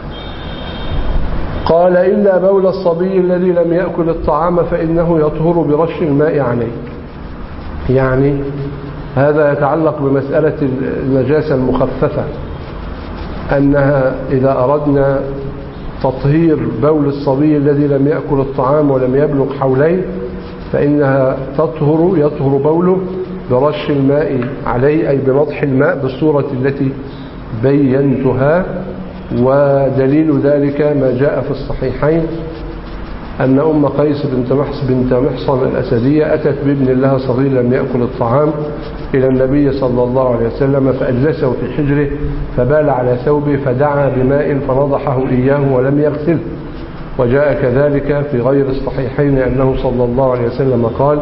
قال إلا بول الصبي الذي لم يأكل الطعام فإنه يطهر برش الماء عليه. يعني هذا يتعلق بمسألة النجاسة المخففة، أنها إذا أردنا تطهير بول الصبي الذي لم يأكل الطعام ولم يبلغ حولين فإنها تطهر يطهر بوله برش الماء عليه، أي بنضح الماء بالصورة التي بينتها. ودليل ذلك ما جاء في الصحيحين أن أم قيس بنت محصن, بنت محصن الأسدية أتت بابن لها صغير لم يأكل الطعام إلى النبي صلى الله عليه وسلم، فأجلسه في حجره فبال على ثوبه فدعا بماء فنضحه إياه ولم يغسله. وجاء كذلك في غير الصحيحين أنه صلى الله عليه وسلم قال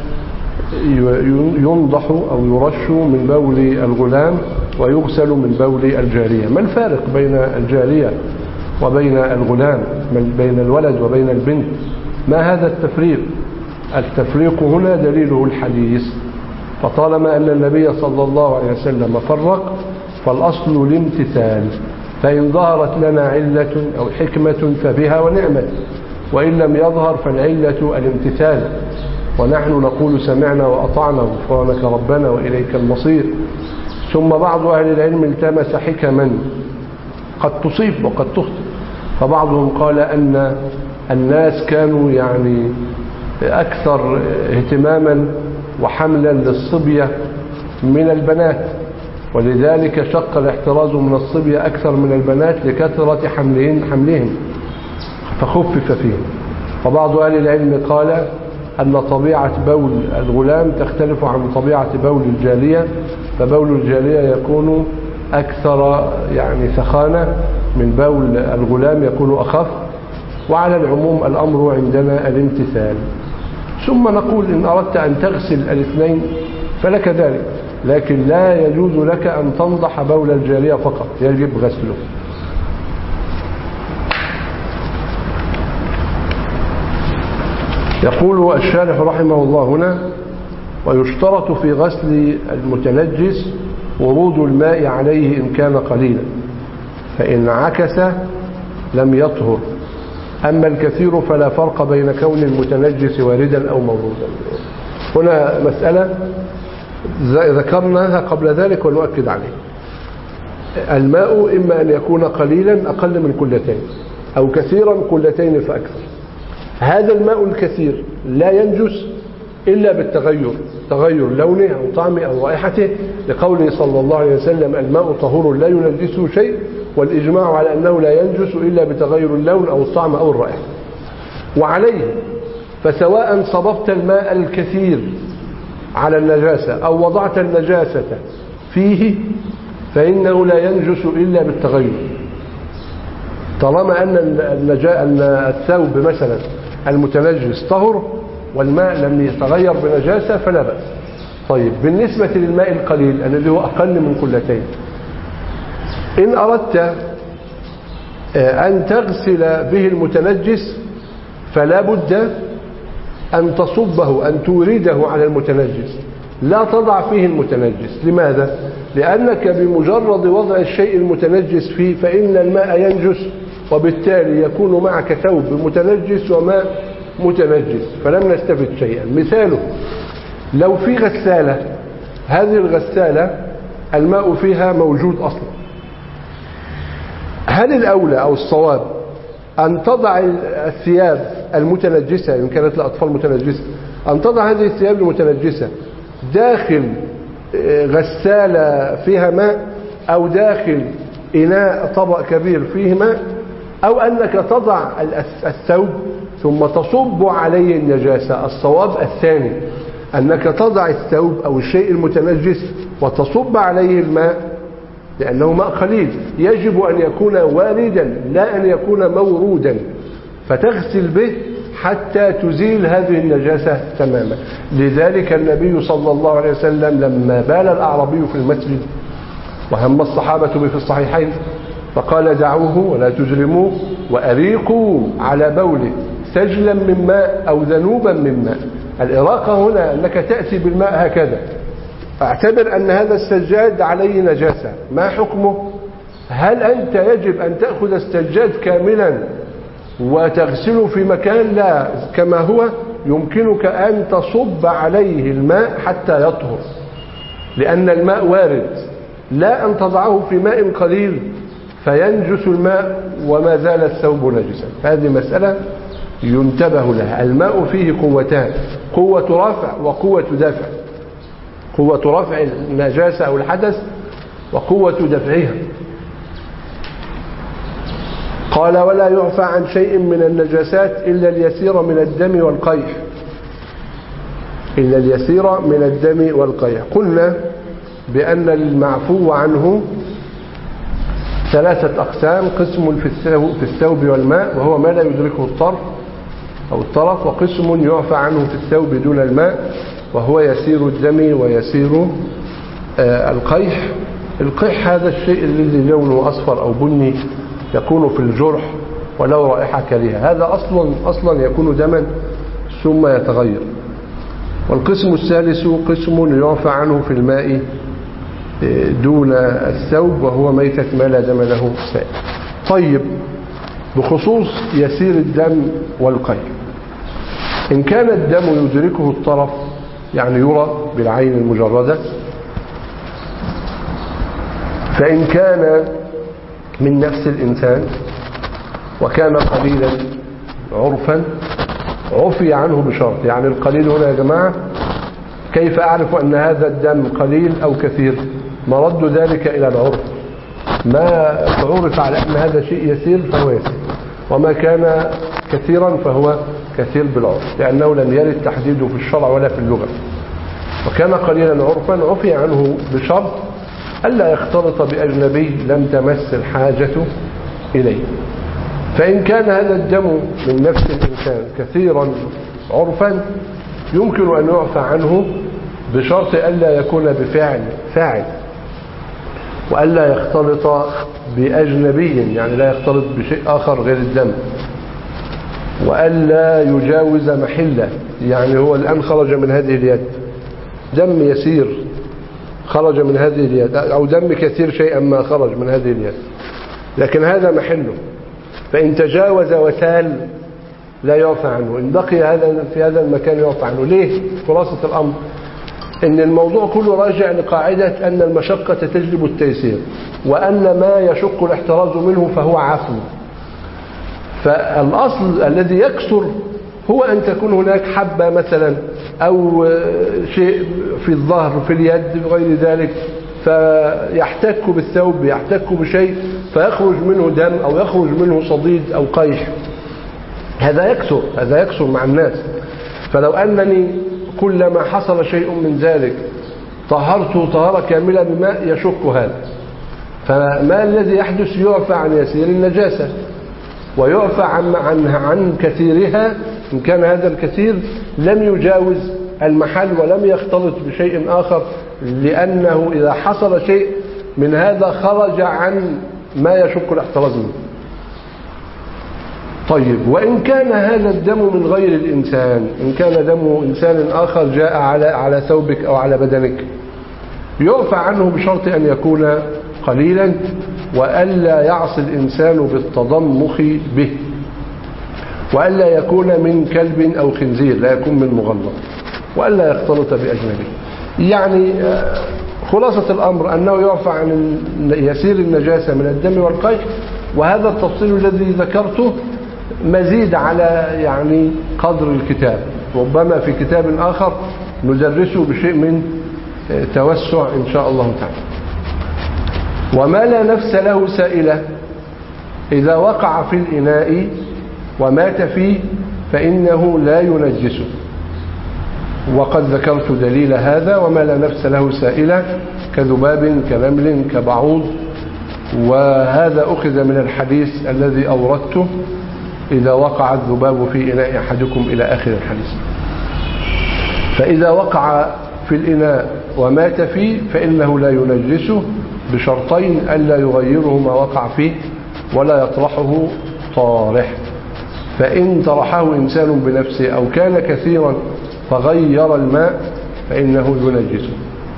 ينضح أو يرش من بول الغلام ويغسل من بول الجارية. ما الفارق بين الجارية وبين الغلام، بين الولد وبين البنت؟ ما هذا التفريق؟ التفريق هنا دليله الحديث، فطالما أن النبي صلى الله عليه وسلم فرق فالأصل الامتثال، فإن ظهرت لنا علة أو حكمة فبها ونعمت، وإن لم يظهر فالعلة الامتثال، ونحن نقول سمعنا وأطعنا غفرانك ربنا وإليك المصير. ثم بعض أهل العلم التمس حكما قد تصيب وقد تخطئ، فبعضهم قال أن الناس كانوا يعني أكثر اهتماما وحملا للصبية من البنات، ولذلك شق الاحتراز من الصبية أكثر من البنات لكثرة حملهم, حملهم فخفف فيهم. وبعض أهل العلم قال أن طبيعة بول الغلام تختلف عن طبيعة بول الجارية، فبول الجارية يكون أكثر يعني سخانة من بول الغلام يكون أخف. وعلى العموم الأمر عندنا الامتثال. ثم نقول إن أردت أن تغسل الاثنين فلك ذلك، لكن لا يجوز لك أن تنضح بول الجارية فقط، يجب غسله. يقول الشارح رحمه الله هنا: ويشترط في غسل المتنجس ورود الماء عليه إن كان قليلا، فإن عكس لم يطهر. أما الكثير فلا فرق بين كون المتنجس واردا أو مورودا. هنا مسألة ذكرناها قبل ذلك ونؤكد عليه. الماء إما أن يكون قليلا أقل من كلتين، أو كثيرا كلتين فأكثر. هذا الماء الكثير لا ينجس إلا بالتغير، تغير لونه أو طعمه أو رائحته، لقوله صلى الله عليه وسلم: الماء طهور لا ينجسه شيء، والإجماع على أنه لا ينجس إلا بتغير اللون أو الطعم أو الرائحة. وعليه فسواء صببت الماء الكثير على النجاسة أو وضعت النجاسة فيه فإنه لا ينجس إلا بالتغير. طالما أن الثوب مثلا المتنجس طهر والماء لم يتغير بنجاسة فلا بأس. طيب بالنسبة للماء القليل الذي هو أقل من قلتين، إن أردت أن تغسل به المتنجس فلا بد أن تصبه، أن تورده على المتنجس، لا تضع فيه المتنجس. لماذا؟ لأنك بمجرد وضع الشيء المتنجس فيه فإن الماء ينجس، وبالتالي يكون معك ثوب متنجس وماء متنجس، فلم نستفد شيئا. مثاله لو في غسالة، هذه الغسالة الماء فيها موجود أصلا، هل الأولى أو الصواب أن تضع الثياب المتنجسة إن كانت الأطفال متنجسة، أن تضع هذه الثياب المتنجسة داخل غسالة فيها ماء أو داخل إناء طبق كبير فيه ماء، أو أنك تضع الثوب ثم تصب عليه النجاسة؟ الصواب الثاني، أنك تضع الثوب أو الشيء المتنجس وتصب عليه الماء، لأنه ماء قليل يجب أن يكون واردا لا أن يكون مورودا، فتغسل به حتى تزيل هذه النجاسة تماما. لذلك النبي صلى الله عليه وسلم لما بال الأعرابي في المسجد وهم الصحابة به في الصحيحين فقال دعوه ولا تجرموه وأريقوا على بوله سجلا من ماء أو ذنوبا من ماء. الإراقة هنا أنك تأتي بالماء هكذا، اعتبر أن هذا السجاد عليه نجاسة، ما حكمه؟ هل أنت يجب أن تأخذ السجاد كاملا وتغسله في مكان؟ لا، كما هو يمكنك أن تصب عليه الماء حتى يطهر، لأن الماء وارد، لا أن تضعه في ماء قليل فينجس الماء وما زال الثوب نجسا. هذه مسألة ينتبه لها. الماء فيه قوتان، قوة رفع وقوة دفع، قوة رفع النجاسة أو الحدث وقوة دفعها. قال ولا يعفى عن شيء من النجاسات إلا اليسير من الدم والقيح، إلا اليسير من الدم والقيح. قلنا بأن المعفو عنه ثلاثة أقسام، قسم في الثوب والماء وهو ما لا يدركه الطرف أو الطرف، وقسم يعفى عنه في الثوب دون الماء وهو يسير الدم ويسير آه القيح. القيح هذا الشيء الذي لونه أصفر أو بني يكون في الجرح ولو رائحة كريهة، هذا أصلا أصلا يكون دما ثم يتغير. والقسم الثالث قسم يعفى عنه في الماء دون الثوب وهو ميتة ما لا دم له سائل. طيب بخصوص يسير الدم والقيح، إن كان الدم يدركه الطرف يعني يرى بالعين المجردة، فإن كان من نفس الإنسان وكان قليلا عرفا عفي عنه بشرط. يعني القليل هنا يا جماعة كيف أعرف أن هذا الدم قليل أو كثير؟ مرد ذلك إلى العرف، ما عرف على أن هذا شيء يسير فهو يسير، وما كان كثيرا فهو كثير بالعرف، لأنه لم يرد تحديده في الشرع ولا في اللغة. وكان قليلا عرفا عفي عنه بشرط ألا يختلط بأجنبي لم تمس الحاجة إليه. فإن كان هذا الدم من نفس الإنسان كثيرا عرفا يمكن أن يعفى عنه بشرط ألا يكون بفاعل فاعل، وألا يختلط بأجنبي يعني لا يختلط بشيء آخر غير الدم، وألا يجاوز محله. يعني هو الآن خرج من هذه اليد دم يسير خرج من هذه اليد، أو دم كثير شيئا ما خرج من هذه اليد، لكن هذا محله، فإن تجاوز وسال لا يعفى عنه، إن بقي هذا في هذا المكان يعفى عنه. ليه؟ خلاصة الأمر إن الموضوع كله راجع لقاعدة أن المشقة تجلب التيسير، وأن ما يشق الاحتراز منه فهو عفو. فالأصل الذي يكسر هو أن تكون هناك حبة مثلا أو شيء في الظهر في اليد وغير ذلك، فيحتك بالثوب يحتك بشيء فيخرج منه دم أو يخرج منه صديد أو قيح، هذا يكسر هذا يكسر مع الناس. فلو أنني كلما حصل شيء من ذلك طهرته طهارة كاملة بماء يشك هذا، فما الذي يحدث؟ يعفى عن يسير النجاسة ويعفى عن, عن, عن كثيرها إن كان هذا الكثير لم يجاوز المحل ولم يختلط بشيء آخر، لأنه إذا حصل شيء من هذا خرج عن ما يشك الاحتراز منه. طيب، وإن كان هذا الدم من غير الإنسان، إن كان دم إنسان آخر جاء على على ثوبك أو على بدنك، يعفى عنه بشرط أن يكون قليلا وألا يعصي الإنسان بالتضمخ به، وألا يكون من كلب أو خنزير، لا يكون من مغلظ، وألا يختلط بأجنبي. يعني خلاصة الأمر أنه يعفى عن يسير النجاسة من الدم والقيء. وهذا التفصيل الذي ذكرته مزيد على يعني قدر الكتاب، ربما في كتاب آخر ندرسه بشيء من توسع إن شاء الله تعالى. وما لا نفس له سائلة إذا وقع في الإناء ومات فيه فإنه لا ينجسه، وقد ذكرت دليل هذا. وما لا نفس له سائلة كذباب كنمل كبعوض، وهذا أخذ من الحديث الذي أوردته إذا وقع الذباب في إناء أحدكم إلى آخر الحديث. فإذا وقع في الإناء ومات فيه فإنه لا ينجسه بشرطين: ألا يغيره ما وقع فيه ولا يطرحه طارح. فإن طرحه إنسان بنفسه أو كان كثيرا فغير الماء فإنه ينجسه.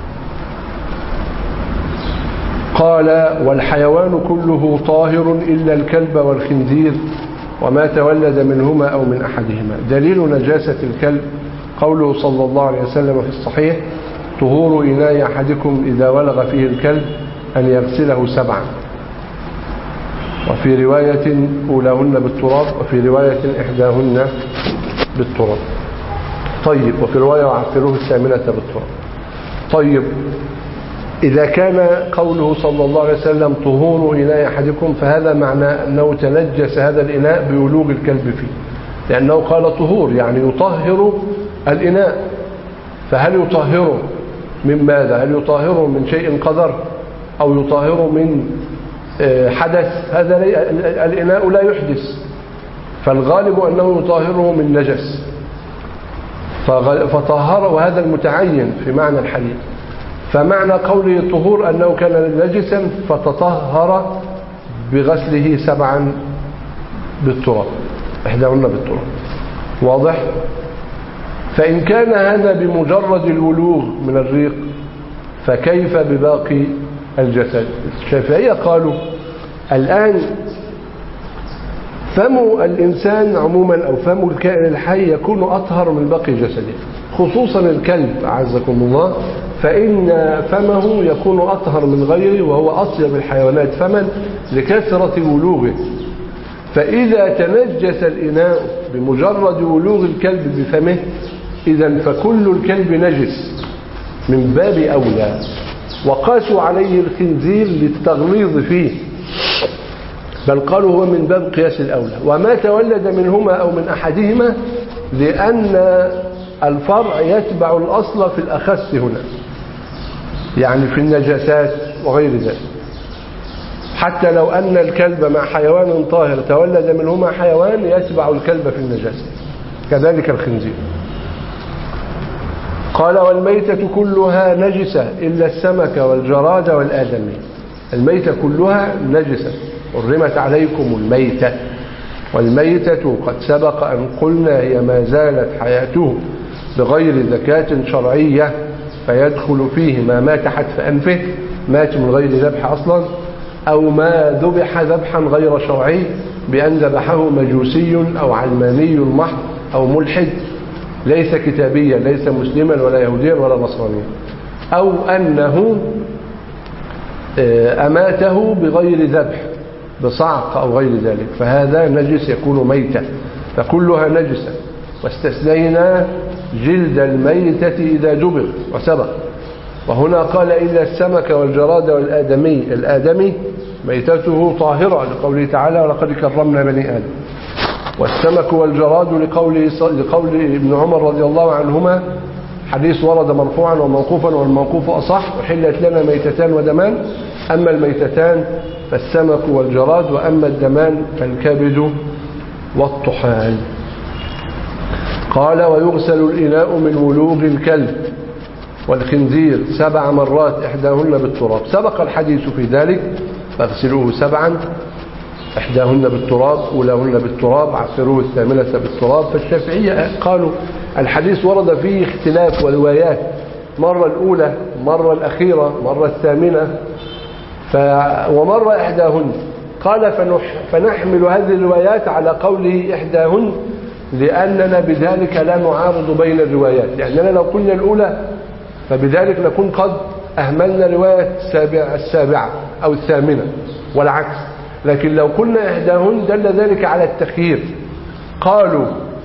قال: والحيوان كله طاهر إلا الكلب والخنزير وما تولد منهما أو من أحدهما. دليل نجاسة الكلب قوله صلى الله عليه وسلم في الصحيح: طهور إناء أحدكم إذا ولغ فيه الكلب أن يغسله سبعا، وفي رواية أولاهن بالتراب، وفي رواية إحداهن بالتراب. طيب، وفي رواية وعفروه الثامنة بالتراب. طيب، إذا كان قوله صلى الله عليه وسلم طهور إناء أحدكم فهذا معناه أنه تنجس هذا الإناء بولوغ الكلب فيه، لأنه قال طهور يعني يطهر الإناء. فهل يطهره من ماذا؟ هل يطهره من شيء قدر أو يطهره من حدث؟ هذا الإناء لا يحدث، فالغالب أنه يطهره من نجس فطهره، وهذا المتعين في معنى الحديث. فمعنى قوله طهور أنه كان نجسا فتطهر بغسله سبعا بالتراب، إحداهن بالتراب. واضح؟ فإن كان هذا بمجرد الولوغ من الريق فكيف بباقي الجسد؟ الشافعية قالوا الآن فم الإنسان عموما أو فم الكائن الحي يكون أطهر من باقي جسده، خصوصا الكلب أعزكم الله، فإن فمه يكون أطهر من غيره وهو أطيب الحيوانات فما لكثرة ولوغه. فإذا تنجس الإناء بمجرد ولوغ الكلب بفمه إذن فكل الكلب نجس من باب أولى. وقاسوا عليه الخنزير للتغليظ فيه، بل قالوا هو من باب قياس الأولى. وما تولد منهما أو من أحدهما لأن الفرع يتبع الأصل في الأخس هنا، يعني في النجاسات وغير ذلك. حتى لو أن الكلب مع حيوان طاهر تولد منهما حيوان يتبع الكلب في النجاسة، كذلك الخنزير. قال: والميتة كلها نجسة إلا السمك والجراد والآدمي. الميتة كلها نجسة، حرمت عليكم الميتة. والميتة قد سبق أن قلنا هي ما زالت حياته بغير زكاة شرعية، فيدخل فيه ما مات حتف أنفه، مات من غير ذبح أصلا، أو ما ذبح ذبحا غير شرعي بأن ذبحه مجوسي أو علماني محض أو ملحد ليس كتابيا، ليس مسلما ولا يهوديا ولا نصرانيا، أو أنه أماته بغير ذبح بصعق أو غير ذلك، فهذا نجس يكون ميتا، فكلها نجسة. واستثنينا جلد الميتة إذا دبغ وسبق. وهنا قال: إلا السمك والجراد والآدمي. الآدمي ميتته طاهرة لقوله تعالى: ولقد كرمنا بني آدم. والسمك والجراد لقوله لقول ابن عمر رضي الله عنهما حديث ورد مرفوعا وموقوفا، والموقوف أصح: أحلت لنا ميتتان ودمان، أما الميتتان فالسمك والجراد، وأما الدمان فالكبد والطحال. قال: ويغسل الإناء من ولوغ الكلب والخنزير سبع مرات إحداهن بالتراب. سبق الحديث في ذلك: فاغسلوه سبعا، إحداهن بالتراب، أولاهن بالتراب، عفروه الثامنة بالتراب. فالشافعية قالوا الحديث ورد فيه اختلاف وروايات، مرة الأولى، مرة الأخيرة، مرة الثامنة، ف... ومرة إحداهن. قال: فنح... فنحمل هذه الروايات على قوله إحداهن، لأننا بذلك لا نعارض بين الروايات، لأننا لو قلنا الأولى فبذلك نكون قد أهملنا رواية السابعة, السابعة أو الثامنة والعكس. لكن لو قلنا إحداهن دل ذلك على التخيير. قالوا: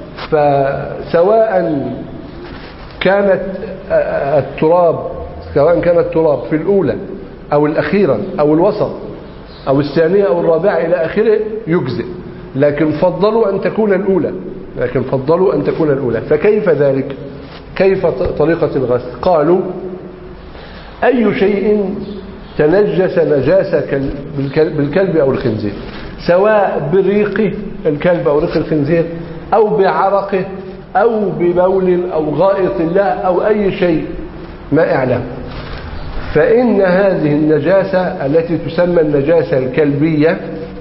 فسواء كانت التراب سواء كان التراب في الأولى أو الأخيرة أو الوسط أو الثانية أو الرابعة إلى آخره يجزئ، لكن فضلوا أن تكون الأولى لكن فضلوا أن تكون الأولى. فكيف ذلك؟ كيف طريقة الغسل؟ قالوا: أي شيء تنجس نجاسة بالكلب أو الخنزير، سواء بريق الكلب أو ريق الخنزير أو بعرقه أو ببول أو غائط له أو أي شيء ما أعلم، فإن هذه النجاسة التي تسمى النجاسة الكلبية،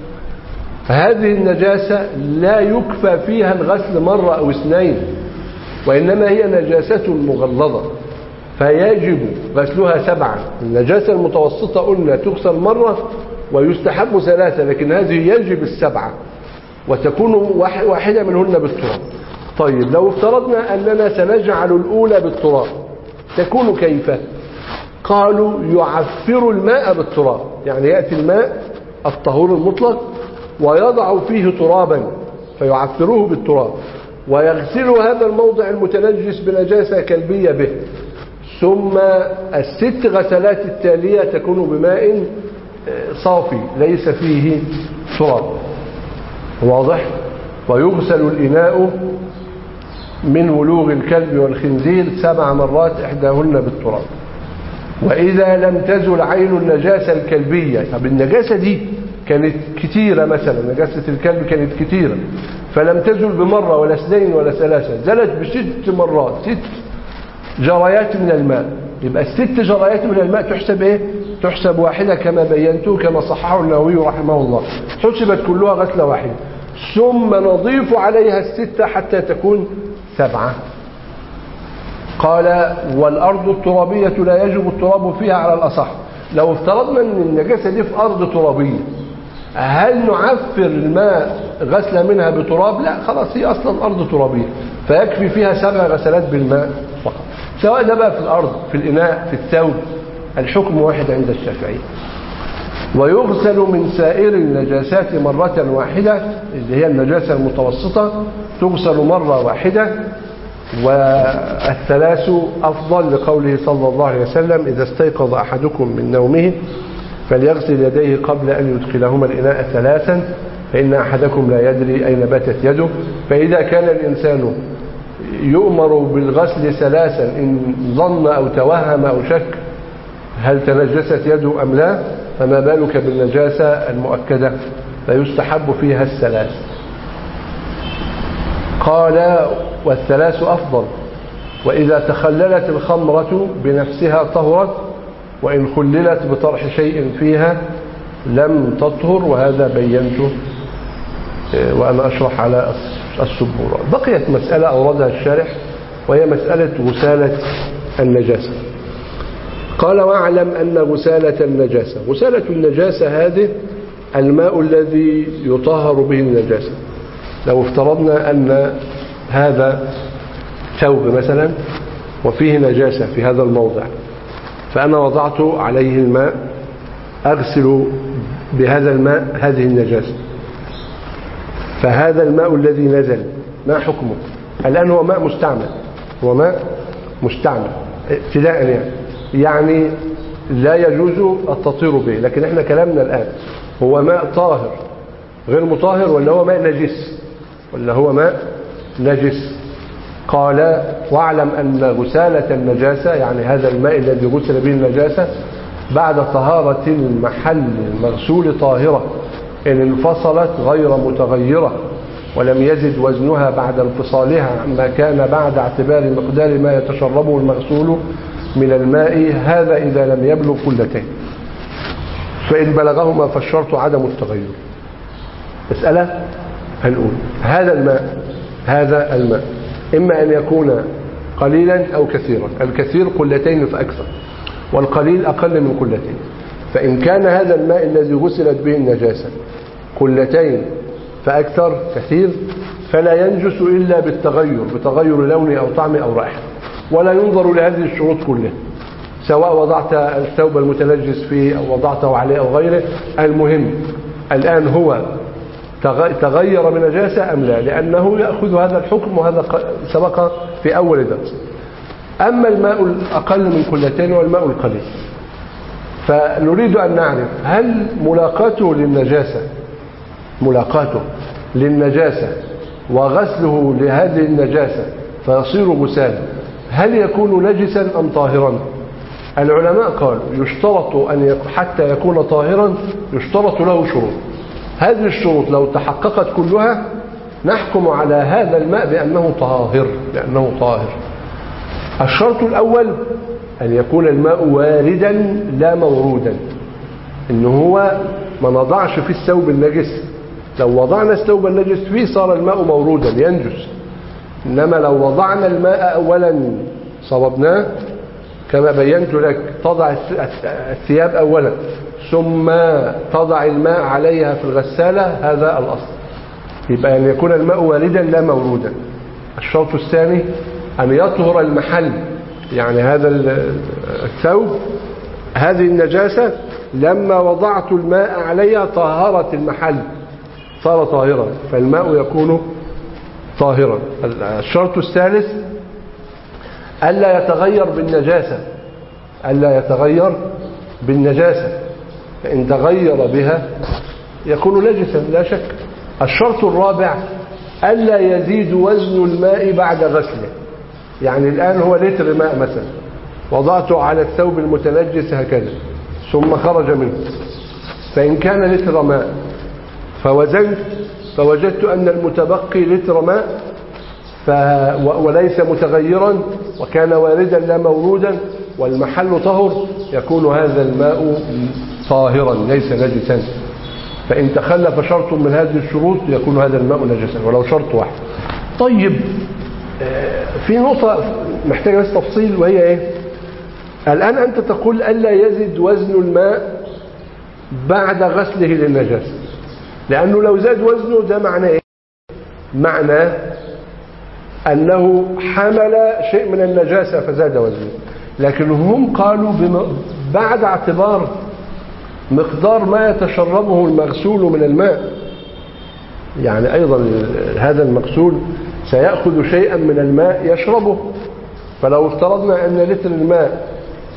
هذه النجاسة لا يكفى فيها الغسل مرة أو اثنين، وإنما هي نجاسة مغلظة فيجب غسلها سبعا. النجاسة المتوسطة قلنا تغسل مرة ويستحب ثلاثة، لكن هذه يجب السبعة وتكون واحدة منهن بالتراب. طيب، لو افترضنا أننا سنجعل الأولى بالتراب تكون كيف؟ قالوا: يعفر الماء بالتراب، يعني يأتي الماء الطهور المطلق ويضع فيه ترابا فيعفروه بالتراب ويغسل هذا الموضع المتنجس بنجاسة كلبية به، ثم الست غسلات التالية تكون بماء صافي ليس فيه تراب. واضح؟ ويغسل الإناء من ولوغ الكلب والخنزير سبع مرات إحداهن بالتراب. وإذا لم تزل عين النجاسة الكلبية، طب النجاسة دي كانت كتيرة، مثلا نجاسة الكلب كانت كتيرة فلم تزل بمرة ولا اثنين ولا ثلاثة، زلت بست مرات، ست جريات من الماء، يبقى الست جريات من الماء تحسب ايه؟ تحسب واحدة كما بينته كما صححه النووي رحمه الله، حسبت كلها غسلة واحدة، ثم نضيف عليها الستة حتى تكون سبعة. قال: والأرض الترابية لا يجب التراب فيها على الأصح. لو افترضنا أن النجاسة دي في أرض ترابية، هل نعفر الماء غسل منها بتراب؟ لا، خلاص هي أصلا أرض ترابية فيكفي فيها سبع غسلات بالماء فقط، سواء ده بقى في الأرض، في الإناء، في الثوب، الحكم واحد عند الشافعي. ويغسل من سائر النجاسات مرة واحدة، اللي هي النجاسة المتوسطة تغسل مرة واحدة، والثلاث أفضل لقوله صلى الله عليه وسلم: إذا استيقظ أحدكم من نومه فليغسل يديه قبل أن يدخلهما الإناء ثلاثا، فإن أحدكم لا يدري أين باتت يده. فإذا كان الإنسان يؤمر بالغسل ثلاثا إن ظن أو توهم أو شك هل تنجست يده أم لا، فما بالك بالنجاسة المؤكدة، فيستحب فيها الثلاث. قال: والثلاث أفضل، وإذا تخللت الخمرة بنفسها طهرت، وإن خللت بطرح شيء فيها لم تطهر، وهذا بينته وأنا أشرح على السبورة. بقيت مسألة أوردها الشارح وهي مسألة غسالة النجاسة. قال: واعلم أن غسالة النجاسة، غسالة النجاسة هذه الماء الذي يطهر به النجاسة. لو افترضنا أن هذا ثوب مثلا وفيه نجاسة في هذا الموضع، فأنا وضعت عليه الماء أغسل بهذا الماء هذه النجاسة، فهذا الماء الذي نزل ما حكمه؟ الآن هو ماء مستعمل، هو ماء مستعمل ابتداء يعني يعني لا يجوز التطهير به، لكن احنا كلامنا الآن هو ماء طاهر غير مطهر، ولا هو ماء نجس، ولا هو ماء نجس؟ قال واعلم أن غسالة النجاسة يعني هذا الماء الذي غسل به النجاسة بعد طهارة المحل المغسول طاهرة إن انفصلت غير متغيرة ولم يزد وزنها بعد انفصالها عما كان بعد اعتبار مقدار ما يتشربه المغسول من الماء، هذا إذا لم يبلغ قلتين، فإن بلغهما فالشرط عدم التغير. مسألة هنقول هذا الماء هذا الماء إما أن يكون قليلا أو كثيرا، الكثير قلتين فأكثر والقليل أقل من قلتين، فإن كان هذا الماء الذي غسلت به النجاسة قلتين فأكثر كثير فلا ينجس إلا بالتغير بتغير لونه أو طعمه أو رائحه، ولا ينظر لهذه الشروط كلها سواء وضعت الثوب المتنجس فيه أو وضعته عليه أو غيره. المهم الآن هو تغير من نجاسة أم لا، لأنه يأخذ هذا الحكم وهذا سبق في أول درس. أما الماء الأقل من قلتين والماء القليل فنريد أن نعرف هل ملاقاته للنجاسة ملاقاته للنجاسة وغسله لهذه النجاسة فيصير غسالا هل يكون نجسا أم طاهرا؟ العلماء قالوا يشترط أن يكون حتى يكون طاهرا يشترط له شروط، هذه الشروط لو تحققت كلها نحكم على هذا الماء بأنه طاهر لأنه طاهر. الشرط الأول أن يكون الماء واردا لا مورودا، إنه هو ما نضعش في الثوب النجس، لو وضعنا الثوب النجس فيه صار الماء مورودا ينجس، إنما لو وضعنا الماء أولا صببناه كما بينت لك تضع الثياب أولا ثم تضع الماء عليها في الغسالة هذا الأصل، يبقى أن يكون الماء واردا لا مورودا. الشرط الثاني أن يطهر المحل، يعني هذا الثوب هذه النجاسة لما وضعت الماء عليها طهرت المحل صار طاهرا فالماء يكون طاهرا. الشرط الثالث ألا يتغير بالنجاسة ألا يتغير بالنجاسة فإن تغير بها يكون نجسا لا شك. الشرط الرابع ألا يزيد وزن الماء بعد غسله، يعني الآن هو لتر ماء مثلا وضعته على الثوب المتنجس هكذا ثم خرج منه، فإن كان لتر ماء فوزنت فوجدت أن المتبقي لتر ماء ف... وليس متغيرا وكان واردا لا مورودا والمحل طهر يكون هذا الماء طاهرا ليس نجسا، فإن تخلف شرط من هذه الشروط يكون هذا الماء نجسا ولو شرط واحد. طيب في نقطة محتاجة بس تفصيل وهي ايه؟ الآن أنت تقول ألا يزيد وزن الماء بعد غسله للنجاسة، لأنه لو زاد وزنه ده معناه ايه؟ معناه أنه حمل شيء من النجاسة فزاد وزنه، لكن هم قالوا بعد اعتبار مقدار ما يتشربه المغسول من الماء، يعني أيضا هذا المغسول سيأخذ شيئا من الماء يشربه، فلو افترضنا أن لتر الماء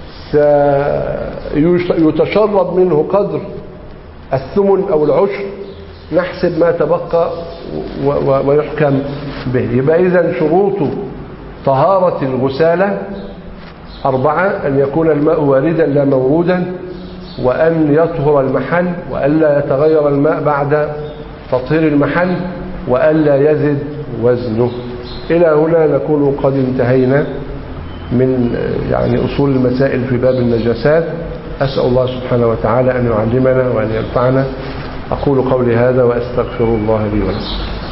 سيتشرب منه قدر الثمن أو العشر نحسب ما تبقى ويحكم به. يبقى إذن شروط طهارة الغسالة أربعة: أن يكون الماء واردا لا مورودا، وأن يطهر المحل وألا يتغير الماء بعد تطهير المحل، وألا يزد وزنه. إلى هنا نكون قد انتهينا من يعني أصول المسائل في باب النجاسات. أسأل الله سبحانه وتعالى أن يعلمنا وأن ينفعنا. أقول قولي هذا وأستغفر الله لي ولكم.